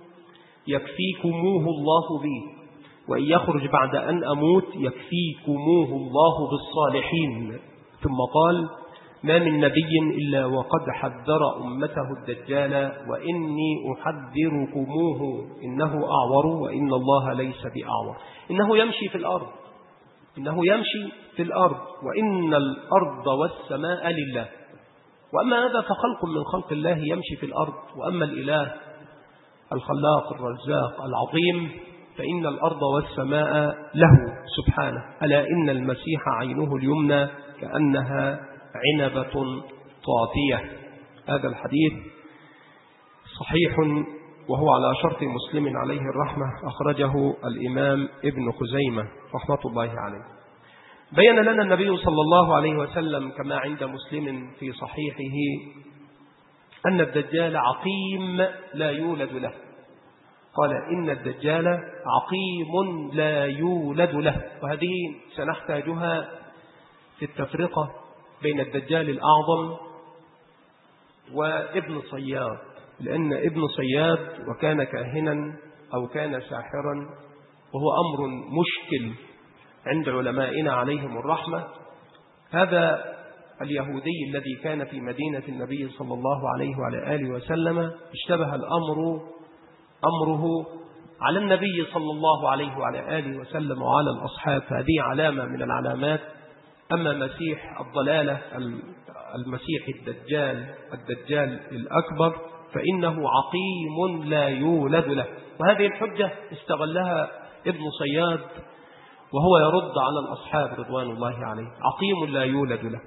يكفيكموه الله بي، وإن يخرج بعد أن أموت يكفيكموه الله بالصالحين. ثم قال: ما من نبي إلا وقد حذر أمته الدجال، وإني أحذركموه، إنه أعور وإن الله ليس بأعور، إنه يمشي في الأرض، إنه يمشي في الأرض، وإن الأرض والسماء لله، وأما هذا فخلق من خلق الله يمشي في الأرض، وأما الإله الخلاق الرزاق العظيم فإن الأرض والسماء له سبحانه. ألا إن المسيح عينه اليمنى كأنها عنبة طافية. هذا الحديث صحيح وهو على شرط مسلم عليه الرحمة، أخرجه الإمام ابن خزيمة رحمة الله عليه. بين لنا النبي صلى الله عليه وسلم كما عند مسلم في صحيحه أن الدجال عقيم لا يولد له، قال: إن الدجال عقيم لا يولد له. وهذه سنحتاجها في التفرقة بين الدجال الأعظم وابن صياد، لأن ابن صياد وكان كاهنا أو كان ساحرا، وهو أمر مشكل عند علمائنا عليهم الرحمة. هذا اليهودي الذي كان في مدينة النبي صلى الله عليه وعلى آله وسلم اشتبه أمره على النبي صلى الله عليه وعلى آله وسلم وعلى الأصحاب، فهذه علامة من العلامات. أما مسيح الضلالة المسيح الدجال الأكبر فإنه عقيم لا يولد له. وهذه الحجة استغلها ابن صياد وهو يرد على الأصحاب رضوان الله عليه، عقيم لا يولد له.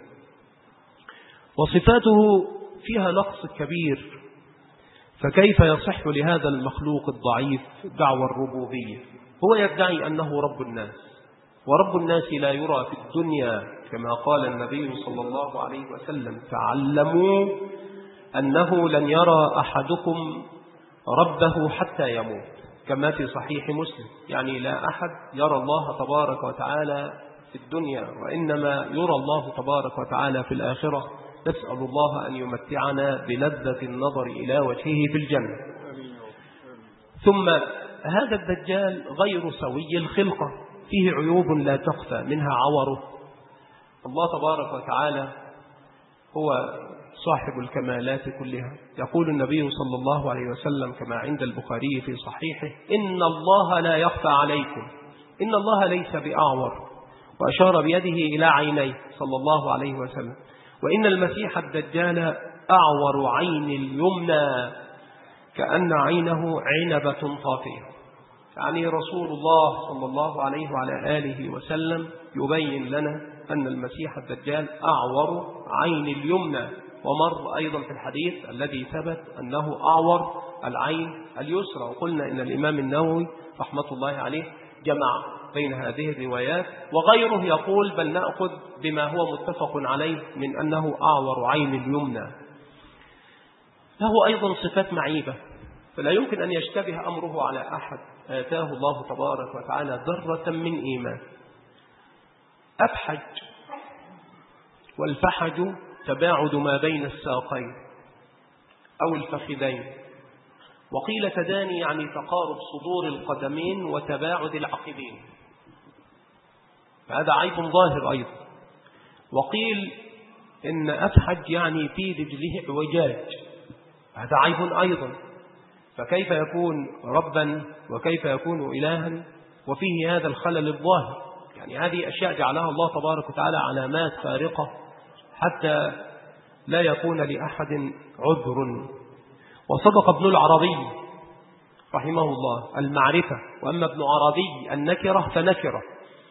وصفاته فيها نقص كبير، فكيف يصح لهذا المخلوق الضعيف دعوى الربوبية؟ هو يدعي أنه رب الناس، ورب الناس لا يرى في الدنيا، كما قال النبي صلى الله عليه وسلم: تعلموا أنه لن يرى أحدكم ربه حتى يموت، كما في صحيح مسلم. يعني لا أحد يرى الله تبارك وتعالى في الدنيا، وإنما يرى الله تبارك وتعالى في الآخرة. نسأل الله أن يمتعنا بلذة النظر إلى وجهه في الجنة. ثم هذا الدجال غير سوي الخلقة، فيه عيوب لا تخفى، منها عوره. الله تبارك وتعالى هو صاحب الكمالات كلها. يقول النبي صلى الله عليه وسلم كما عند البخاري في صحيحه: إن الله لا يخفى عليكم، إن الله ليس بأعور، وأشار بيده إلى عينيه صلى الله عليه وسلم. وإن المسيح الدجال أعور عين اليمنى كأن عينه عنبة طافية. يعني رسول الله صلى الله عليه وعلى آله وسلم يبين لنا أن المسيح الدجال أعور عين اليمنى. ومر أيضا في الحديث الذي ثبت أنه أعور العين اليسرى. وقلنا إن الإمام النووي رحمة الله عليه جمع بين هذه الروايات، وغيره يقول بل نأخذ بما هو متفق عليه من أنه أعور عين اليمنى. له أيضا صفات معيبة، فلا يمكن أن يشتبه أمره على أحد آتاه الله تبارك وتعالى ذرة من إيمان. أفحج، والفحج تباعد ما بين الساقين أو الفخذين، وقيل تداني يعني تقارب صدور القدمين وتباعد العقبين، فهذا عيب ظاهر أيضا. وقيل إن أفحج يعني في رجله اعوجاج، هذا عيب أيضا. فكيف يكون ربا وكيف يكون إلها وفيه هذا الخلل الظاهر؟ يعني هذه أشياء جعلها الله تبارك وتعالى علامات فارقة حتى لا يكون لأحد عذر. وصدق ابن العربي رحمه الله: المعرفة، وأما ابن عربي النكرة فنكرة.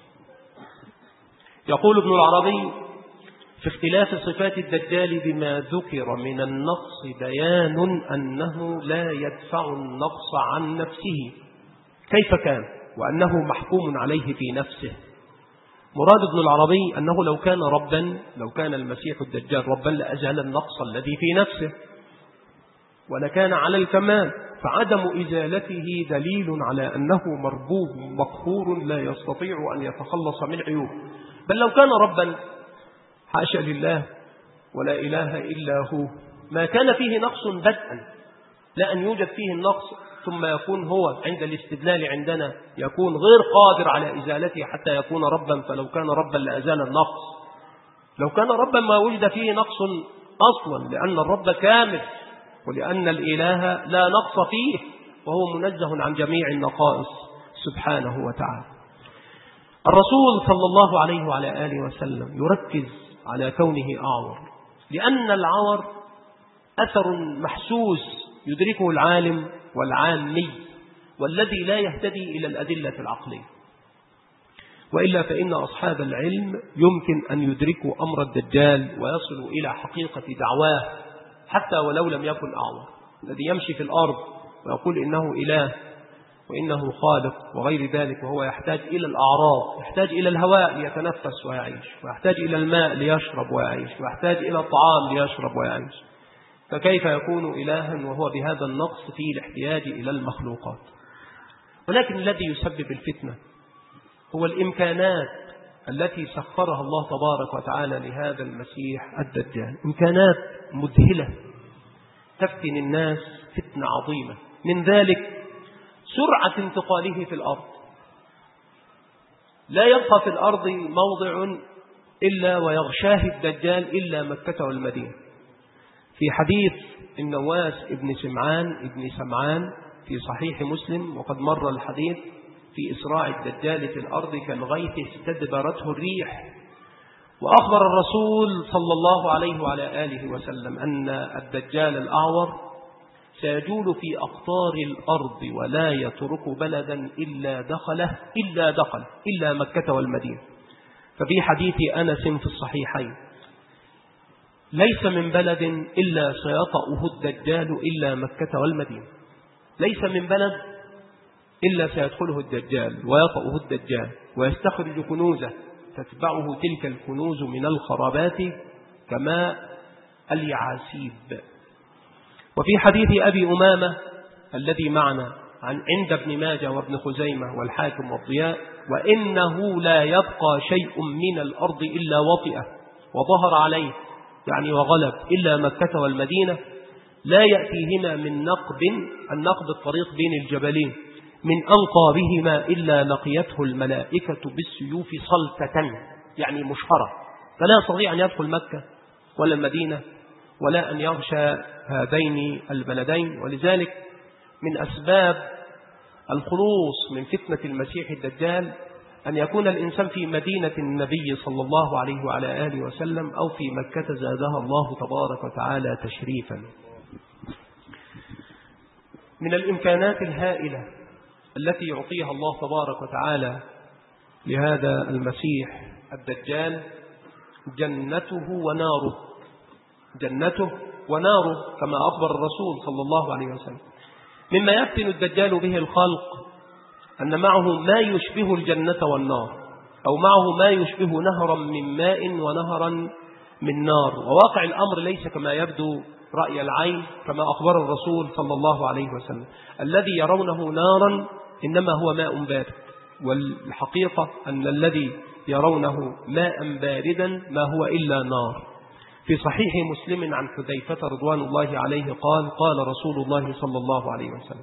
يقول ابن العربي في اختلاف صفات الدجال بما ذكر من النقص بيان أنه لا يدفع النقص عن نفسه كيف كان، وأنه محكوم عليه في نفسه. مراد ابن العربي أنه لو كان ربا، لو كان المسيح الدجال ربا لأزال النقص الذي في نفسه ولكان على الكمال، فعدم إزالته دليل على أنه مربوب مقهور لا يستطيع أن يتخلص من عيوب. بل لو كان ربا حاشا لله ولا إله إلا هو ما كان فيه نقص بدءا، لا أن يوجد فيه النقص ثم يكون هو عند الاستدلال عندنا يكون غير قادر على إزالته حتى يكون ربا. فلو كان ربا لأزال النقص. لو كان ربا ما وجد فيه نقص أصلا، لأن الرب كامل ولأن الإله لا نقص فيه وهو منزه عن جميع النقائص سبحانه وتعالى. الرسول صلى الله عليه وعلى آله وسلم يركز على كونه أعور، لأن العور أثر محسوس يدركه العالم والعامي والذي لا يهتدي إلى الأدلة العقلية. وإلا فإن أصحاب العلم يمكن أن يدركوا أمر الدجال ويصلوا إلى حقيقة دعواه حتى ولو لم يكن أعور. الذي يمشي في الأرض ويقول إنه إله وإنه خالق وغير ذلك، وهو يحتاج إلى الأعراض، يحتاج إلى الهواء ليتنفس ويعيش، ويحتاج إلى الماء ليشرب ويعيش، ويحتاج إلى الطعام ليشرب ويعيش، فكيف يكون إلها وهو بهذا النقص في الاحتياج إلى المخلوقات؟ ولكن الذي يسبب الفتنة هو الإمكانات التي سخرها الله تبارك وتعالى لهذا المسيح الدجال، إمكانات مذهلة تفتن الناس فتنة عظيمة. من ذلك سرعة انتقاله في الأرض، لا يبقى في الأرض موضع إلا ويغشاه الدجال إلا مكة والمدينة. في حديث النواس ابن سمعان في صحيح مسلم، وقد مر الحديث في إسراع الدجال في الأرض كالغيث استدبرته الريح. وأخبر الرسول صلى الله عليه وعلى آله وسلم أن الدجال الأعور سيجول في أقطار الأرض ولا يترك بلدا إلا دخله إلا مكة والمدينة. ففي حديث أنس في الصحيحين: ليس من بلد إلا سيطأه الدجال إلا مكة والمدينة. ليس من بلد إلا سيدخله الدجال ويطأه الدجال ويستخرج كنوزه، تتبعه تلك الكنوز من الخرابات كماء اليعاسيب. وفي حديث أبي أمامة الذي معنا عند ابن ماجه وابن خزيمة والحاكم والضياء: وإنه لا يبقى شيء من الأرض إلا وطئه وظهر عليه، يعني وغلب، إلا مكة والمدينة، لا يأتيهما من النقب الطريق بين الجبلين، من أنقابهما إلا لقيته الملائكة بالسيوف صلتة، يعني مشهرة، فلا يستطيع أن يدخل مكة ولا المدينة ولا أن يغشى هذين البلدين. ولذلك من أسباب الخلوص من فتنة المسيح الدجال أن يكون الإنسان في مدينة النبي صلى الله عليه وعلى آله وسلم أو في مكة زادها الله تبارك وتعالى تشريفا. من الإمكانات الهائلة التي يعطيها الله تبارك وتعالى لهذا المسيح الدجال جنته وناره، جنته وناره كما أخبر الرسول صلى الله عليه وسلم. مما يفتن الدجال به الخلق أن معه ما يشبه الجنة والنار، أو معه ما يشبه نهرا من ماء ونهرا من نار. وواقع الأمر ليس كما يبدو رأي العين كما أخبر الرسول صلى الله عليه وسلم: الذي يرونه نارا إنما هو ماء بارد، والحقيقة أن الذي يرونه ماء باردا ما هو إلا نار. في صحيح مسلم عن حذيفة رضوان الله عليه قال: قال رسول الله صلى الله عليه وسلم: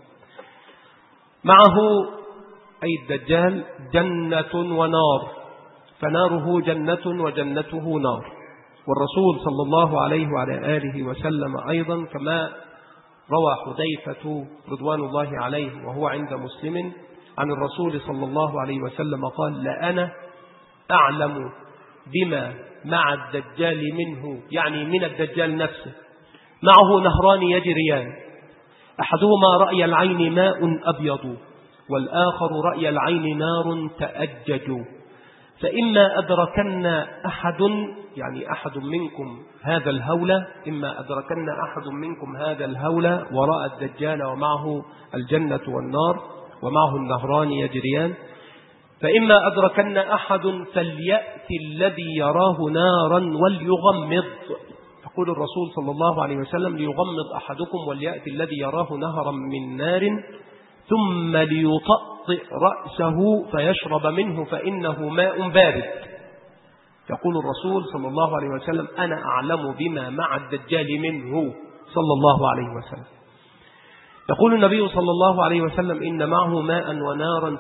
معه أي الدجال جنة ونار، فناره جنة وجنته نار. والرسول صلى الله عليه وعلى آله وسلم أيضا كما روى حذيفة رضوان الله عليه وهو عند مسلم عن الرسول صلى الله عليه وسلم قال: لأنا أعلم بما مع الدجال منه، يعني من الدجال نفسه. معه نهران يجريان، أحدهما رأي العين ماء أبيض، والآخر رأي العين نار تأجج، فإما أدركن أحد، يعني أحد منكم هذا الهولة، إما أدركن أحد منكم هذا الهولة ورأى الدجال ومعه الجنة والنار ومعه النهران يجريان، فإما أدركن أحد فليأتي الذي يراه نارا وليغمض. يقول الرسول صلى الله عليه وسلم: ليغمض أحدكم وليأتي الذي يراه نهرا من نار ثم ليطأطئ رأسه فيشرب منه فإنه ماء بارد. يقول الرسول صلى الله عليه وسلم: أنا أعلم بما مع الدجال منه صلى الله عليه وسلم. يقول النبي صلى الله عليه وسلم: إن معه ماء ونارا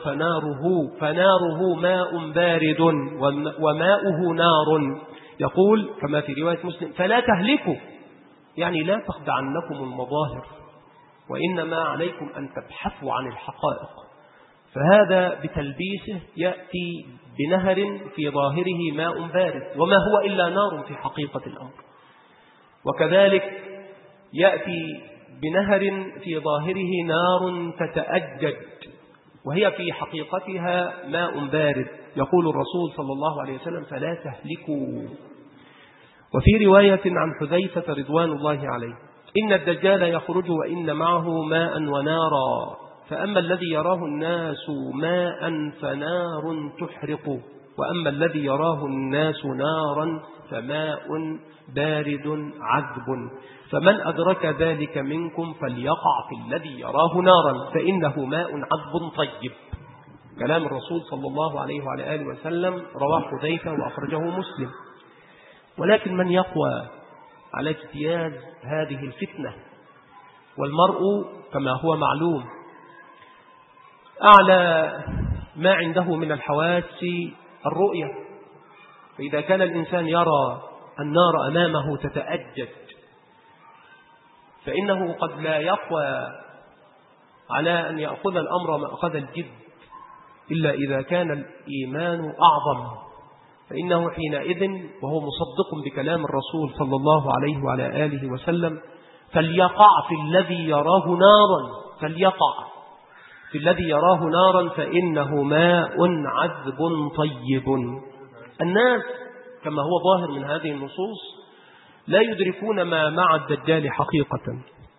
فناره ماء بارد وماؤه نار. يقول كما في رواية مسلم: فلا تهلكوا، يعني لا تخدعنكم المظاهر، وإنما عليكم أن تبحثوا عن الحقائق. فهذا بتلبيسه يأتي بنهر في ظاهره ماء بارد وما هو إلا نار في حقيقة الأمر، وكذلك يأتي بنهر في ظاهره نار تتأجج وهي في حقيقتها ماء بارد. يقول الرسول صلى الله عليه وسلم: فلا تهلكوا. وفي رواية عن حذيفة رضوان الله عليه: إن الدجال يخرج وإن معه ماء ونارا، فأما الذي يراه الناس ماء فنار تحرق، وأما الذي يراه الناس نارا فماء بارد عذب، فمن أدرك ذلك منكم فليقع في الذي يراه نارا فإنه ماء عذب طيب. كلام الرسول صلى الله عليه وعلى آله وسلم رواه حذيفة وأخرجه مسلم. ولكن من يقوى على اجتياز هذه الفتنة؟ والمرء كما هو معلوم أعلى ما عنده من الحواس الرؤية، فإذا كان الإنسان يرى النار أمامه تتأجج فإنه قد لا يقوى على أن يأخذ الأمر مأخذ الجد إلا إذا كان الإيمان أعظم، فإنه حينئذ وهو مصدق بكلام الرسول صلى الله عليه وعلى آله وسلم فليقع في الذي يراه نارا، فليقع في الذي يراه نارا فإنه ماء عذب طيب. الناس كما هو ظاهر من هذه النصوص لا يدركون ما مع الدجال حقيقة،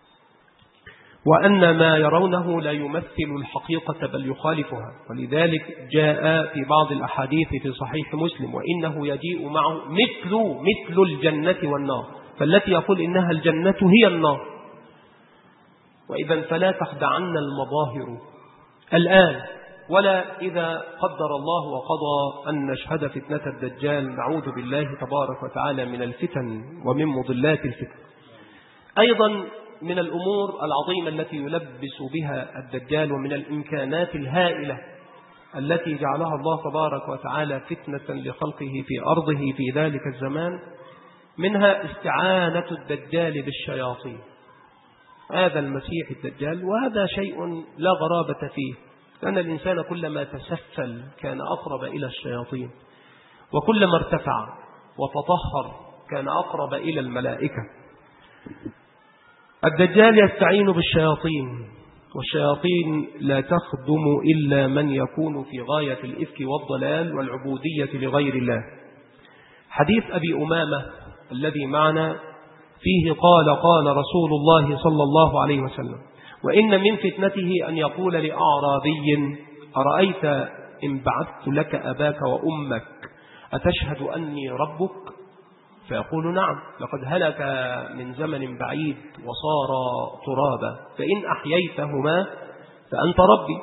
وأن ما يرونه لا يمثل الحقيقة بل يخالفها. ولذلك جاء في بعض الأحاديث في صحيح مسلم: وإنه يجيء معه مثل الجنة والنار، فالتي يقول إنها الجنة هي النار. وإذا فلا تخدعن المظاهر الآن، ولا إذا قدر الله وقضى أن نشهد فتنة الدجال، نعوذ بالله تبارك وتعالى من الفتن ومن مضلات الفتن. أيضا من الأمور العظيمة التي يلبس بها الدجال ومن الإمكانات الهائلة التي جعلها الله تبارك وتعالى فتنة لخلقه في أرضه في ذلك الزمان، منها استعانة الدجال بالشياطين. هذا المسيح الدجال، وهذا شيء لا غرابة فيه، لأن الإنسان كلما تسفل كان أقرب إلى الشياطين، وكلما ارتفع وتطهر كان أقرب إلى الملائكة. الدجال يستعين بالشياطين، والشياطين لا تخدم إلا من يكون في غاية الإفك والضلال والعبودية لغير الله. حديث أبي أمامة الذي معنا فيه قال رسول الله صلى الله عليه وسلم: وإن من فتنته أن يقول لأعرابي: أرأيت إن بعثت لك أباك وأمك أتشهد أني ربك؟ فيقول: نعم، لقد هلك من زمن بعيد وصار ترابا، فإن أحييتهما فأنت ربي.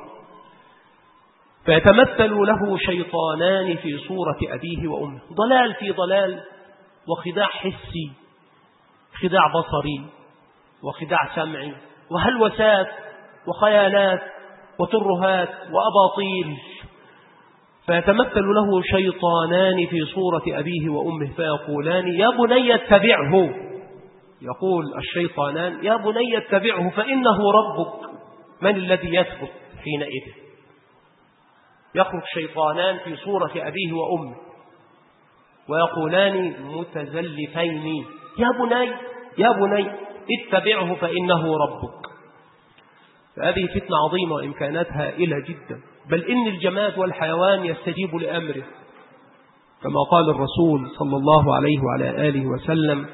فيتمثل له شيطانان في صورة أبيه وأمه، ضلال في ضلال، وخداع حسي، خداع بصري، وخداع سمعي، وهلوسات وخيالات وترهات وأباطيل. فيتمثل له شيطانان في صورة أبيه وأمه فيقولان: يا بني اتبعه. يقول الشيطانان: يا بني اتبعه فإنه ربك. من الذي يثبت حينئذ؟ يخرج شيطانان في صورة أبيه وأمه ويقولان متزلفين: يا بني اتبعه فإنه ربك. فهذه فتنة عظيمة وإمكانات هائلة جدا، بل إن الجماد والحيوان يستجيب لأمره، كما قال الرسول صلى الله عليه وعلى آله وسلم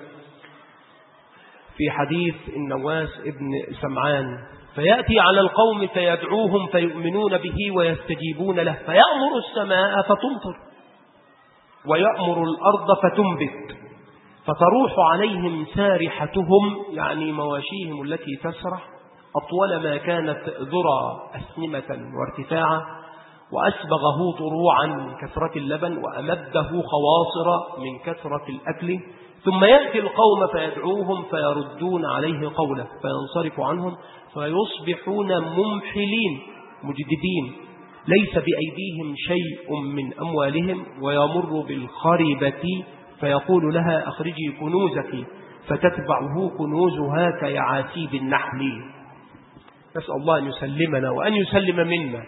في حديث النواس ابن سمعان: فيأتي على القوم فيدعوهم فيؤمنون به ويستجيبون له، فيأمر السماء فتمطر ويأمر الأرض فتنبت، فتروح عليهم سارحتهم، يعني مواشيهم التي تسرح، أطول ما كانت ذرى أسنمة وارتفاعا، وأسبغه طروعا من كثرة اللبن، وأمده خواصر من كثرة الأكل. ثم يأتي القوم فيدعوهم فيردون عليه قوله فينصرف عنهم، فيصبحون ممحلين مجددين، ليس بأيديهم شيء من أموالهم، ويمر بالخربة فيقول لها: أخرجي كنوزك، فتتبعه كنوزها كيعاسيب النحل. نسأل الله أن يسلمنا وأن يسلم منا.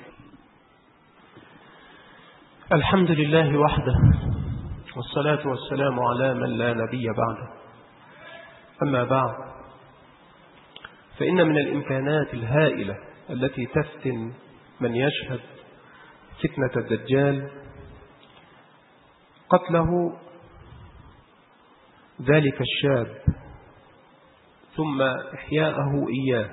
الحمد لله وحده، والصلاة والسلام على من لا نبي بعده. أما بعد، فإن من الإمكانات الهائلة التي تفتن من يشهد فتنة الدجال قتله ذلك الشاب ثم إحياءه إياه.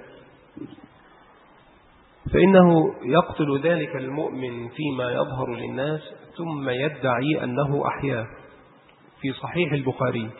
فإنه يقتل ذلك المؤمن فيما يظهر للناس ثم يدعي أنه أحياه. في صحيح البخاري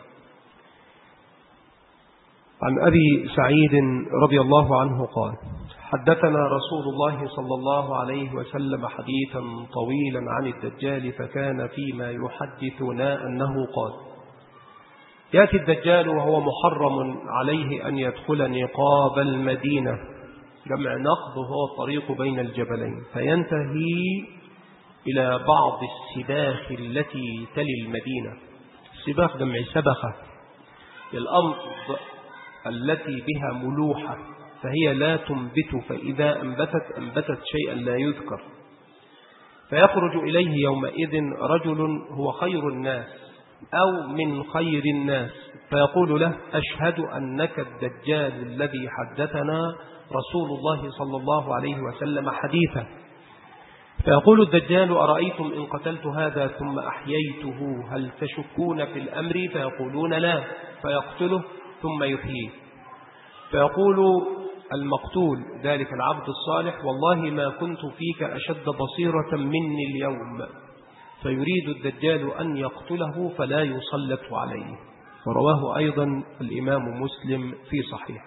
عن أبي سعيد رضي الله عنه قال: حدثنا رسول الله صلى الله عليه وسلم حديثا طويلا عن الدجال، فكان فيما يحدثنا أنه قال: يأتي الدجال وهو محرم عليه أن يدخل نقاب المدينة، جمع نقب هو الطريق بين الجبلين، فينتهي إلى بعض السباخ التي تلي المدينة. السباخ جمع سبخة، الأرض التي بها ملوحة، فهي لا تنبت، فإذا أنبتت شيئا لا يذكر. فيخرج إليه يومئذ رجل هو خير الناس أو من خير الناس، فيقول له: أشهد أنك الدجال الذي حدثنا رسول الله صلى الله عليه وسلم حديثا. فيقول الدجال: أرأيتم إن قتلت هذا ثم أحييته هل تشكون في الأمر؟ فيقولون: لا. فيقتله ثم يحييه. فيقول المقتول ذلك العبد الصالح: والله ما كنت فيك أشد بصيرة مني اليوم. فيريد الدجال أن يقتله فلا يسلط عليه. ورواه أيضا الإمام مسلم في صحيح.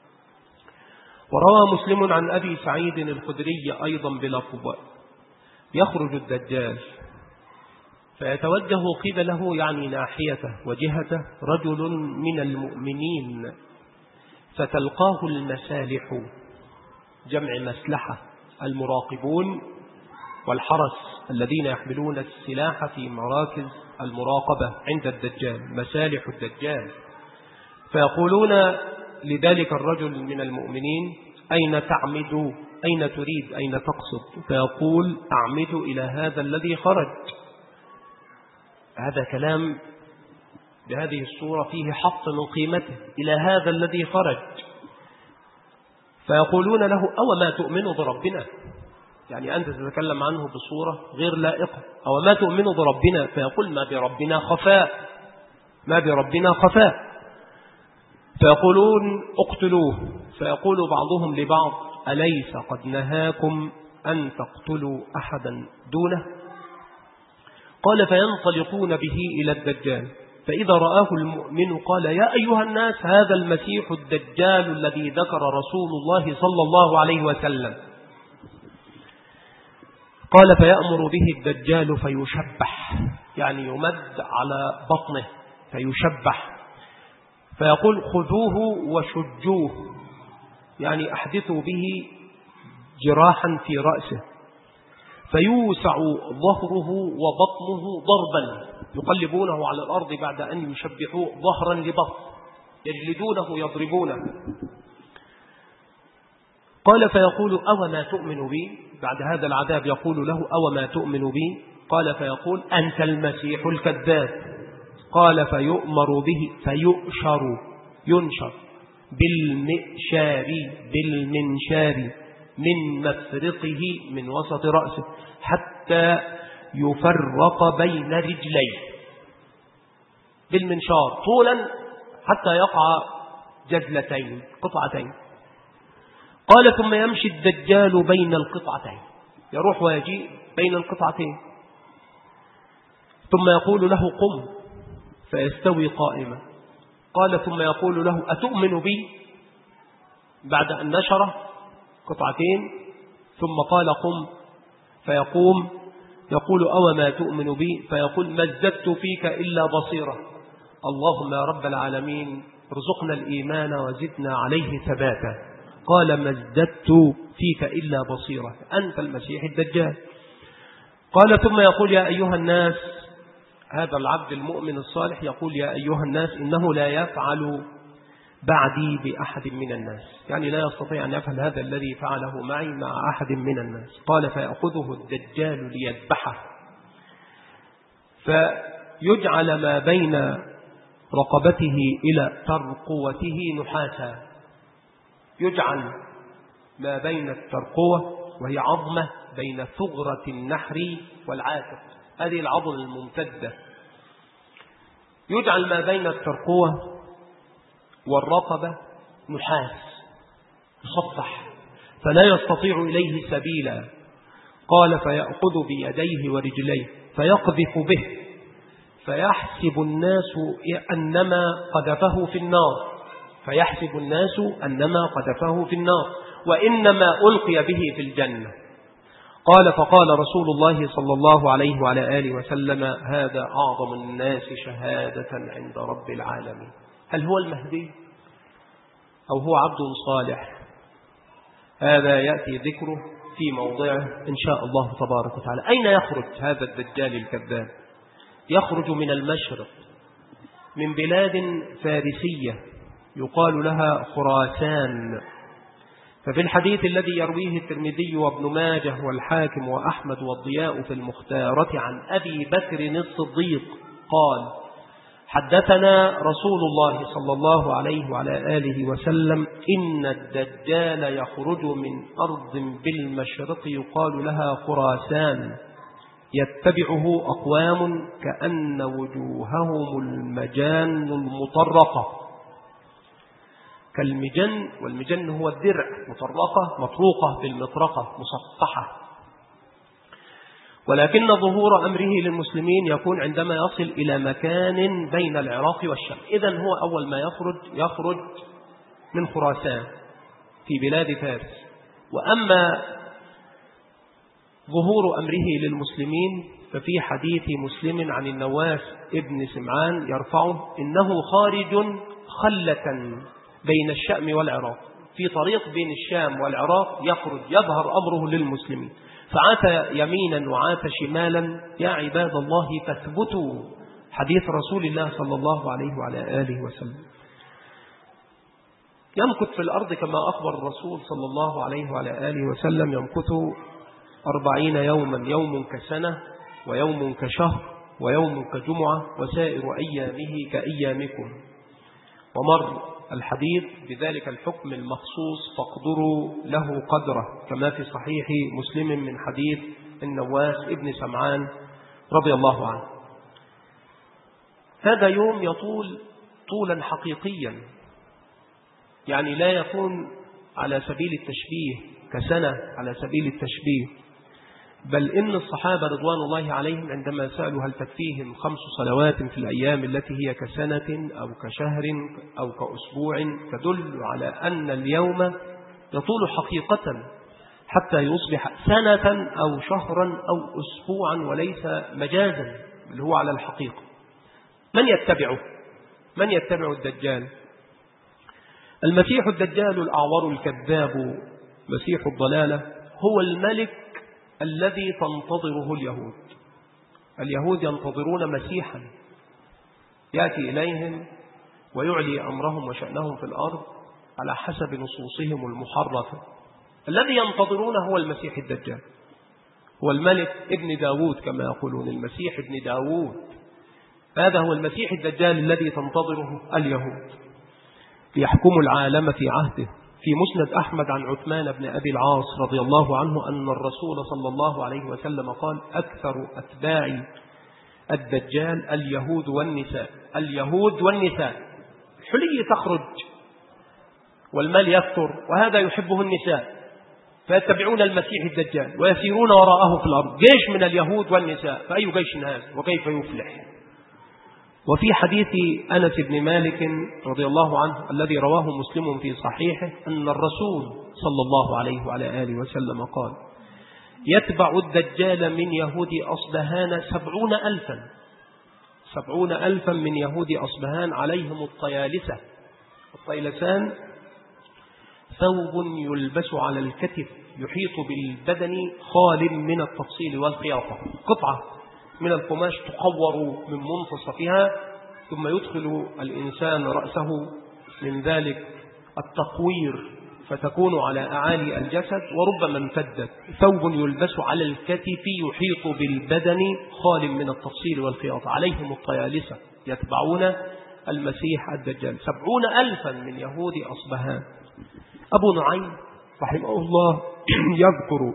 وروى مسلم عن أبي سعيد الخدري أيضا بلفظ: يخرج الدجال فيتوجه قبله، يعني ناحيته وجهته، رجل من المؤمنين فتلقاه المسالح، جمع مسلحة، المراقبون والحرس الذين يحملون السلاح في مراكز المراقبة عند الدجال، مسالح الدجال. فيقولون لذلك الرجل من المؤمنين: أين تعمد؟ أين تريد؟ أين تقصد؟ فيقول: أعمد إلى هذا الذي خرج. هذا كلام بهذه الصورة فيه حط من قيمته، إلى هذا الذي خرج. فيقولون له: أو ما تؤمن بربنا؟ يعني أنت تتكلم عنه بصورة غير لائقة. أو ما تؤمن بربنا؟ فيقول: ما بربنا خفاء، ما بربنا خفاء. فيقولون: اقتلوه. فيقول بعضهم لبعض: أليس قد نهاكم أن تقتلوا أحدا دونه؟ قال: فينطلقون به إلى الدجال، فإذا رآه المؤمن قال: يا أيها الناس، هذا المسيح الدجال الذي ذكر رسول الله صلى الله عليه وسلم. قال: فيأمر به الدجال فيشبح، يعني يمد على بطنه فيشبح. فيقول: خذوه وشجوه، يعني أحدثوا به جراحا في رأسه، فيوسع ظهره وبطنه ضربا، يقلبونه على الأرض بعد أن يشبحوه ظهرا لبطن، يجلدونه يضربونه. قال: فيقول: أو ما تؤمن بي؟ بعد هذا العذاب يقول له: أو ما تؤمن بي؟ قال: فيقول: أنت المسيح الكذاب. قال: فيؤمر به فيؤشر، ينشر بالمنشار من مفرقه، من وسط رأسه، حتى يفرق بين رجليه، بالمنشار طولا حتى يقع جزلتين، قطعتين. قال: ثم يمشي الدجال بين القطعتين، يروح ويجيء بين القطعتين، ثم يقول له: قم، فيستوي قائما. قال: ثم يقول له: أتؤمن بي؟ بعد أن نشره قطعتين ثم قال: قم، فيقوم. يقول: أو ما تؤمن بي؟ فيقول: ما ازددت فيك إلا بصيرة. اللهم يا رب العالمين ارزقنا الإيمان وزدنا عليه ثباتا. قال: ما ازددت فيك إلا بصيرة، أنت المسيح الدجال. قال: ثم يقول: يا أيها الناس، هذا العبد المؤمن الصالح يقول: يا أيها الناس، إنه لا يفعل بعدي بأحد من الناس، يعني لا يستطيع أن يفعل هذا الذي فعله معي مع أحد من الناس. قال: فيأخذه الدجال ليذبحه، فيجعل ما بين رقبته إلى ترقوته نحاسا، يجعل ما بين الترقوة وهي عظمة بين ثغرة النحر والعاتق، هذه العظم الممتدة، يجعل ما بين الترقوة والرقبة نحاس مصفح، فلا يستطيع إليه سبيلا. قال: فيأخذ بيديه ورجليه فيقذف به، فيحسب الناس أنما قذفه في النار، فيحسب الناس أنما قذفه في النار، وإنما ألقي به في الجنة. قال: فقال رسول الله صلى الله عليه وعلى آله وسلم: هذا أعظم الناس شهادة عند رب العالمين. هل هو المهدي أو هو عبد صالح؟ هذا يأتي ذكره في موضعه إن شاء الله تبارك وتعالى. أين يخرج هذا الدجال الكذاب؟ يخرج من المشرق، من بلاد فارسية يقال لها خراسان. ففي الحديث الذي يرويه الترمذي وابن ماجه والحاكم وأحمد والضياء في المختارة عن أبي بكر الصديق قال: حدثنا رسول الله صلى الله عليه وعلى آله وسلم إن الدجال يخرج من أرض بالمشرق يقال لها خراسان يتبعه أقوام كأن وجوههم المجان المطرقة، كالمجن، والمجن هو الدرع، مطرقة مطروقة بالمطرقة مسطحة. ولكن ظهور أمره للمسلمين يكون عندما يصل إلى مكان بين العراق والشام. إذن هو أول ما يخرج من خراسان في بلاد فارس. وأما ظهور أمره للمسلمين ففي حديث مسلم عن النواس ابن سمعان يرفعه إنه خارج خلة بين الشام والعراق، في طريق بين الشام والعراق يخرج يظهر أمره للمسلمين، فعات يمينا وعات شمالا. يا عباد الله فاثبتوا، حديث رسول الله صلى الله عليه وعلى آله وسلم. يمكث في الأرض كما أخبر الرسول صلى الله عليه وعلى آله وسلم، يمكث 40 يوما، يوم كسنة ويوم كشهر ويوم كجمعة وسائر أيامه كأيامكم. ومر الحديث بذلك الحكم المخصوص فاقدروا له قدره، كما في صحيح مسلم من حديث النواس ابن سمعان رضي الله عنه. هذا يوم يطول طولا حقيقيا، يعني لا يكون على سبيل التشبيه كسنة على سبيل التشبيه، بل إن الصحابة رضوان الله عليهم عندما سألوا هل تكفيهم 5 صلوات في الأيام التي هي كسنة أو كشهر أو كأسبوع، تدل على أن اليوم يطول حقيقة حتى يصبح سنة أو شهرا أو أسبوعا وليس مجازا، اللي هو على الحقيقة. من يتبع الدجال؟ المسيح الدجال الأعور الكذاب مسيح الضلالة هو الملك الذي تنتظره اليهود. اليهود ينتظرون مسيحا يأتي إليهم ويعلي أمرهم وشأنهم في الأرض على حسب نصوصهم المحرفة. الذي ينتظرونه هو المسيح الدجال، هو الملك ابن داود كما يقولون، المسيح ابن داود. هذا هو المسيح الدجال الذي تنتظره اليهود ليحكم العالم في عهده. في مسند أحمد عن عثمان بن أبي العاص رضي الله عنه أن الرسول صلى الله عليه وسلم قال: أكثر أتباع الدجال اليهود والنساء. اليهود والنساء، الحلي تخرج والمال يكثر، وهذا يحبه النساء فيتبعون المسيح الدجال ويسيرون وراءه في الأرض، جيش من اليهود والنساء، فأي جيش هذا وكيف يفلح؟ وفي حديث أنس بن مالك رضي الله عنه الذي رواه مسلم في صحيحه أن الرسول صلى الله عليه وعلى آله وسلم قال: يتبع الدجال من يهود أصبهان 70,000 من يهود أصبهان عليهم الطيالسة. الطيلسان ثوب يلبس على الكتف يحيط بالبدن خال من التفصيل والخياطة، قطعة من القماش تقور من منتصفها، ثم يدخل الإنسان رأسه من ذلك التقوير فتكون على أعالي الجسد وربما امتدت. ثوب يلبس على الكتف يحيط بالبدن خال من التفصيل والخياطة، عليهم الطيالسة يتبعون المسيح الدجال. 70,000 من يهود أصبهان. أبو نعيم رحمه الله يذكر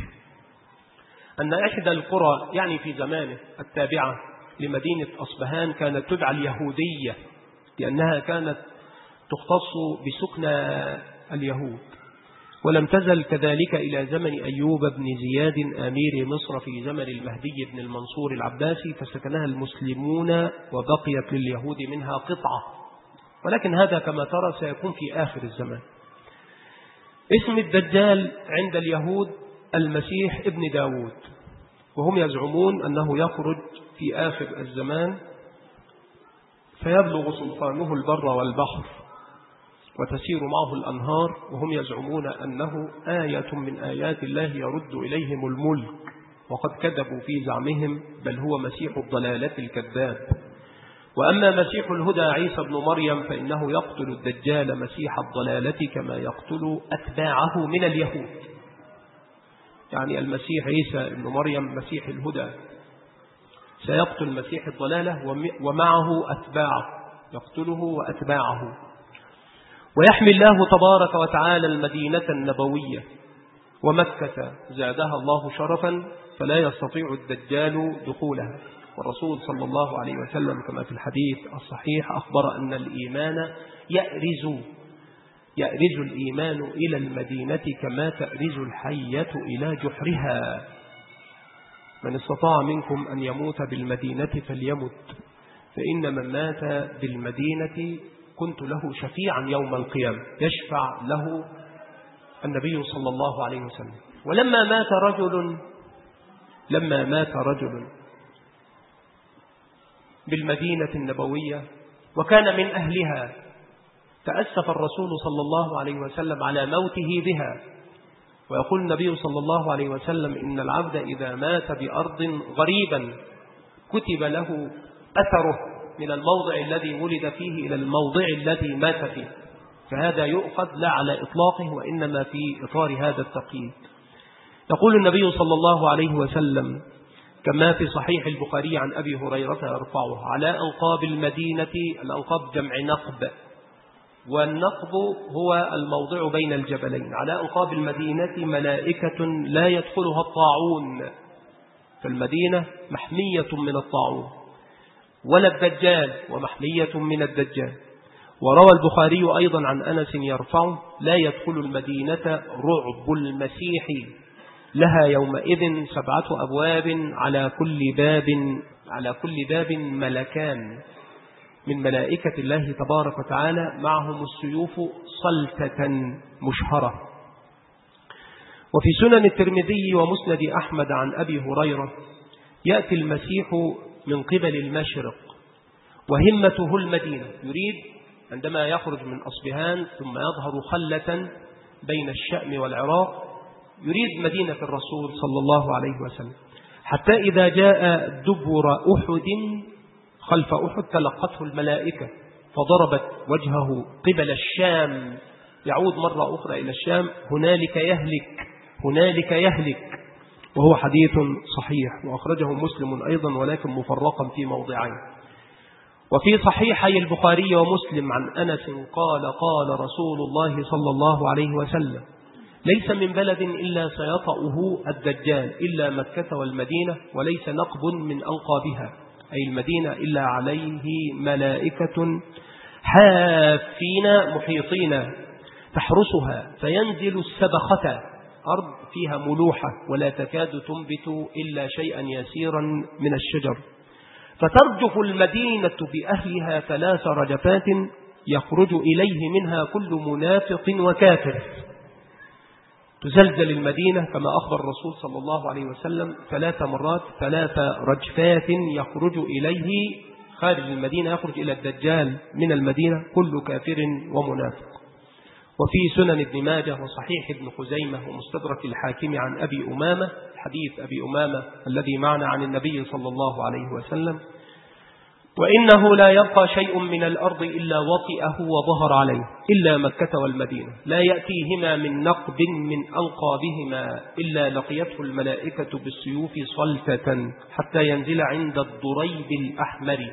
أن إحدى القرى يعني في زمانه التابعة لمدينة أصبهان كانت تدعى اليهودية، لأنها كانت تختص بسكنى اليهود، ولم تزل كذلك إلى زمن أيوب بن زياد أمير مصر في زمن المهدي بن المنصور العباسي، فسكنها المسلمون وبقيت لليهود منها قطعة، ولكن هذا كما ترى سيكون في آخر الزمان. اسم الدجال عند اليهود المسيح ابن داود، وهم يزعمون أنه يخرج في آخر الزمان فيبلغ سلطانه البر والبحر وتسير معه الأنهار، وهم يزعمون أنه آية من آيات الله يرد إليهم الملك، وقد كذبوا في زعمهم، بل هو مسيح الضلالة الكذاب. وأما مسيح الهدى عيسى بن مريم فإنه يقتل الدجال مسيح الضلالة كما يقتل أتباعه من اليهود. يعني المسيح عيسى بن مريم مسيح الهدى سيقتل المسيح الضلالة ومعه أتباعه، يقتله وأتباعه. ويحمي الله تبارك وتعالى المدينة النبوية ومكة زادها الله شرفا فلا يستطيع الدجال دخولها. والرسول صلى الله عليه وسلم كما في الحديث الصحيح أخبر أن الإيمان يأرز الإيمان إلى المدينة كما تأرز الحية إلى جحرها. من استطاع منكم أن يموت بالمدينة فليمت، فإن من مات بالمدينة كنت له شفيعا يوم القيامة، يشفع له النبي صلى الله عليه وسلم. ولما مات رجل بالمدينة النبوية وكان من أهلها تأسف الرسول صلى الله عليه وسلم على موته بها. ويقول النبي صلى الله عليه وسلم إن العبد إذا مات بأرض غريبا كتب له أثره من الموضع الذي ولد فيه إلى الموضع الذي مات فيه، فهذا يؤخذ لا على إطلاقه وإنما في إطار هذا التقييد. يقول النبي صلى الله عليه وسلم كما في صحيح البخاري عن أبي هريرة يرفعه: على أنقاب المدينة، الأنقاب جمع نقب، والنقب هو الموضع بين الجبلين، على أنقاب المدينة ملائكة لا يدخلها الطاعون، فالمدينة محمية من الطاعون، ولا الدجال ومحمية من الدجال. وروى البخاري أيضا عن أنس يرفعه: لا يدخل المدينة رعب المسيح، لها يومئذ 7 أبواب، على كل باب ملكان من ملائكة الله تبارك وتعالى، معهم السيوف صلتة مشهرة. وفي سنن الترمذي ومسند أحمد عن أبي هريرة: يأتي المسيح من قبل المشرق وهمته المدينة، يريد عندما يخرج من أصبهان ثم يظهر خلة بين الشأم والعراق يريد مدينة الرسول صلى الله عليه وسلم، حتى إذا جاء دبر أحد خلف أحد تلقته الملائكة فضربت وجهه قبل الشام، يعود مرة أخرى إلى الشام، هنالك يهلك، وهو حديث صحيح وأخرجه مسلم أيضا ولكن مفرقا في موضعين. وفي صحيحي البخاري ومسلم عن أنس قال رسول الله صلى الله عليه وسلم: ليس من بلد إلا سيطأه الدجال إلا مكة والمدينة، وليس نقب من أنقابها أي المدينة إلا عليه ملائكة حافين محيطين تحرسها، فينزل السبخة، أرض فيها ملوحة ولا تكاد تنبت إلا شيئا يسيرا من الشجر، فترجف المدينة بأهلها 3 رجفات يخرج إليه منها كل منافق وكافر. تزلزل المدينة كما أخبر الرسول صلى الله عليه وسلم 3 مرات، 3 رجفات يخرج إليه خارج المدينة، يخرج إلى الدجال من المدينة كل كافر ومنافق. وفي سنن ابن ماجه وصحيح ابن خزيمة ومستدرك الحاكم عن أبي أمامة، حديث أبي أمامة الذي معنا عن النبي صلى الله عليه وسلم: وإنه لا يبقى شيء من الأرض إلا وطئه وظهر عليه إلا مكة والمدينة، لا يأتيهما من نقب من أنقابهما إلا لقيته الملائكة بالسيوف صلتة حتى ينزل عند الضريب الأحمر.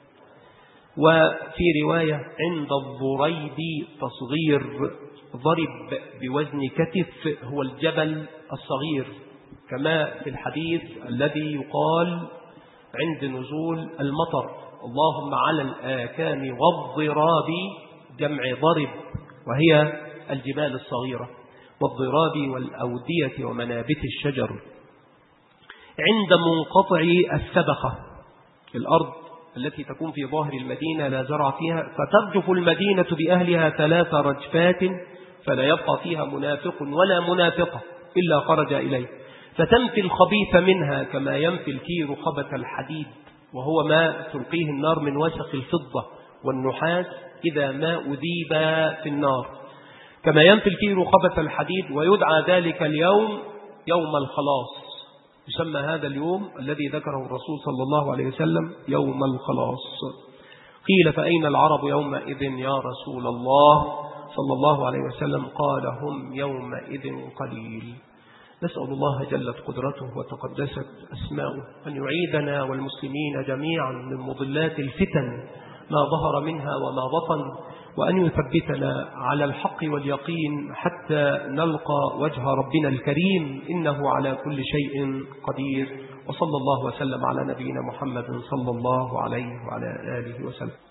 وفي رواية عند الضريب تصغير، ضرب بوزن كتف هو الجبل الصغير، كما في الحديث الذي يقال عند نزول المطر: اللهم على الآكام والضراب، جمع ضرب وهي الجبال الصغيرة، والضراب والأودية ومنابت الشجر. عند منقطع السبخة، الأرض التي تكون في ظاهر المدينة لا زرع فيها، فترجف المدينة بأهلها 3 رجفات فلا يبقى فيها منافق ولا منافقة إلا خرج إليه، فتنفي الخبيث منها كما ينفي الكير خبث الحديد، وهو ما تلقيه النار من وسخ الفضة والنحاس إذا ما أذيب في النار، كما ينفي الكير خبث الحديد. ويدعى ذلك اليوم يوم الخلاص، يسمى هذا اليوم الذي ذكره الرسول صلى الله عليه وسلم يوم الخلاص. قيل: فأين العرب يومئذ يا رسول الله صلى الله عليه وسلم؟ قال: هم يومئذ قليل. نسأل الله جلت قدرته وتقدست أسماؤه أن يعيدنا والمسلمين جميعا من مضلات الفتن ما ظهر منها وما بطن، وأن يثبتنا على الحق واليقين حتى نلقى وجه ربنا الكريم، إنه على كل شيء قدير. وصلى الله وسلم على نبينا محمد صلى الله عليه وعلى آله وسلم.